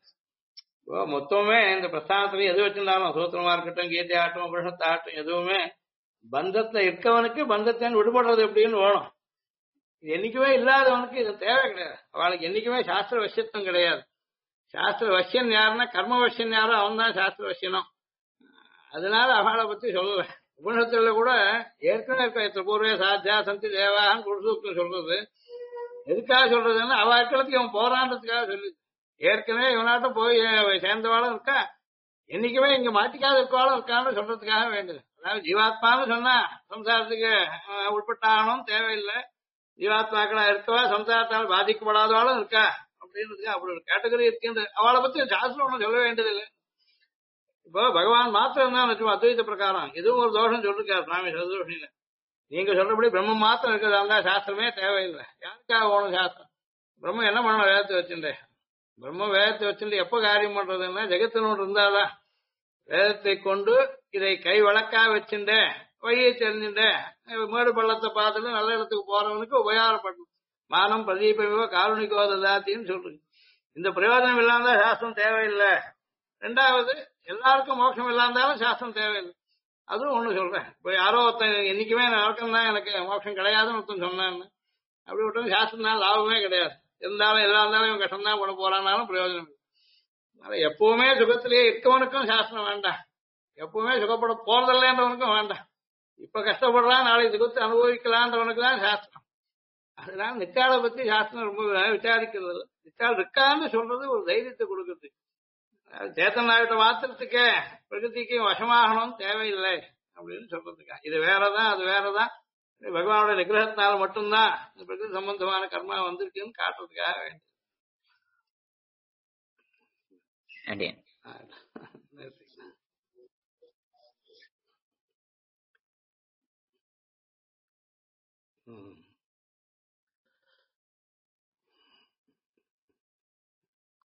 மொத்தமே இந்த பிரஸ்தானத்துல எது வச்சிருந்தாலும் சூத்திரமா இருக்கட்டும், கீதை ஆட்டும், உபனிஷத்து ஆட்டும், எதுவுமே பந்தத்துல இருக்கவனுக்கு பந்தத்தை விடுபடுறது எப்படின்னு வேணும். இது என்னைக்குமே இல்லாதவனுக்கு இது தேவை கிடையாது. அவளுக்கு என்னைக்குமே சாஸ்திர வசியத்துவம் கிடையாது. சாஸ்திர வசியன் யாருன்னா கர்ம வசியன் யாரோ அவன் தான் சாஸ்திர வசியனும். அதனால அவளை பத்தி சொல்லல. உபனிஷத்துல கூட ஏற்கனவே இருக்க பூர்வே சாத்தியா சந்தி தேவான்னு குருசூக்தம் சொல்றது. எதுக்காக சொல்றதுன்னா அவ இருக்கிறதுக்கு இவன் போராடுறதுக்காக சொல்லு. ஏற்கனவே இவனாட்டம் போய் சேர்ந்தவாளும் இருக்கா, என்னைக்குமே இங்க மாட்டிக்காத இருக்கவாளும் இருக்கான்னு சொல்றதுக்காக வேண்டியது. அதாவது ஜீவாத்மான்னு சொன்னா சம்சாரத்துக்கு உட்பட்டாகணும் தேவையில்லை. ஜீவாத்மாக்களா இருக்கவா சம்சாரத்தால் பாதிக்கப்படாதவாளும் இருக்கா அப்படின்றதுக்கு அப்படி ஒரு கேட்டகரி இருக்கு. அவளை பத்தி சாஸ்திரம் ஒன்றும் சொல்ல வேண்டியதில்லை. இப்போ பகவான் மாத்திரம் தான் வச்சுக்கோ அத்வைத பிரகாரம். இதுவும் ஒரு தோஷம் சொல்லிருக்காரு சுவாமி சதுர்ஷியில. நீங்க சொல்றபடி பிரம்மம் மாத்திரம் இருக்கிறதா இருந்தா சாஸ்திரமே தேவையில்லை. யாருக்காக ஓணும் சாஸ்திரம்? பிரம்மம் என்ன பண்ணணும்? வேதத்தை வச்சுட்டே. பிரம்ம வேதத்தை வச்சுட்டு எப்ப காரியம் பண்றதுன்னா ஜெகத்தினோடு இருந்தாதான். வேதத்தை கொண்டு இதை கை வழக்கா வச்சுட்டே வழியை தெரிஞ்சுட்டே மேடு பள்ளத்தை பார்த்துட்டு நல்ல இடத்துக்கு போறவனுக்கு உபயோகப்படணும். மானம் பிரதீபமோ காருணிக்கோ தாத்தின்னு சொல்றீங்க. இந்த பிரயோஜனம் இல்லாம சாஸ்திரம் தேவையில்லை. ரெண்டாவது எல்லாருக்கும் மோட்சம் இல்லாந்தாலும் சாஸ்திரம் தேவையில்லை. அதுவும் ஒண்ணு சொல்றேன். இப்போ யாரோ ஒருத்தன் என்னைக்குமே நடக்கம் தான் எனக்கு மோட்சம் கிடையாதுன்னு ஒருத்தன் சொன்னான்னு அப்படி விட்டது சாஸ்திரம்னால லாபமே கிடையாது. இருந்தாலும் எல்லா இருந்தாலும் இவன் கஷ்டம் தான் பண்ண போறான்னாலும் பிரயோஜனம் இல்லை. அதனால எப்பவுமே சுகத்திலேயே இருக்கவனுக்கும் சாஸ்திரம் வேண்டாம். எப்பவுமே சுகப்பட போறதில்லைன்றவனுக்கும் வேண்டாம். இப்ப கஷ்டப்படுறான் நாளைக்கு சுகத்தை அனுபவிக்கலான்றவனுக்கு தான் சாஸ்திரம். அதனால நித்தியாளை பத்தி சாஸ்திரம் ரொம்ப விசாரிக்கிறது இல்லை. நித்தியாள் இருக்கான்னு சொல்றது ஒரு தைரியத்தை கொடுக்குறது. சேத்தனாவிட்ட மாத்திரத்துக்கே பிரகிருதிக்கு வசமாகணும் தேவையில்லை அப்படின்னு சொல்றதுக்கா. இது வேறதான் அது வேறதான். பகவானோட நிகிரகத்தினால மட்டும்தான் இந்த பிரகிருதி சம்பந்தமான கர்மா வந்திருக்குன்னு காட்டுறதுக்காக வேண்டியது.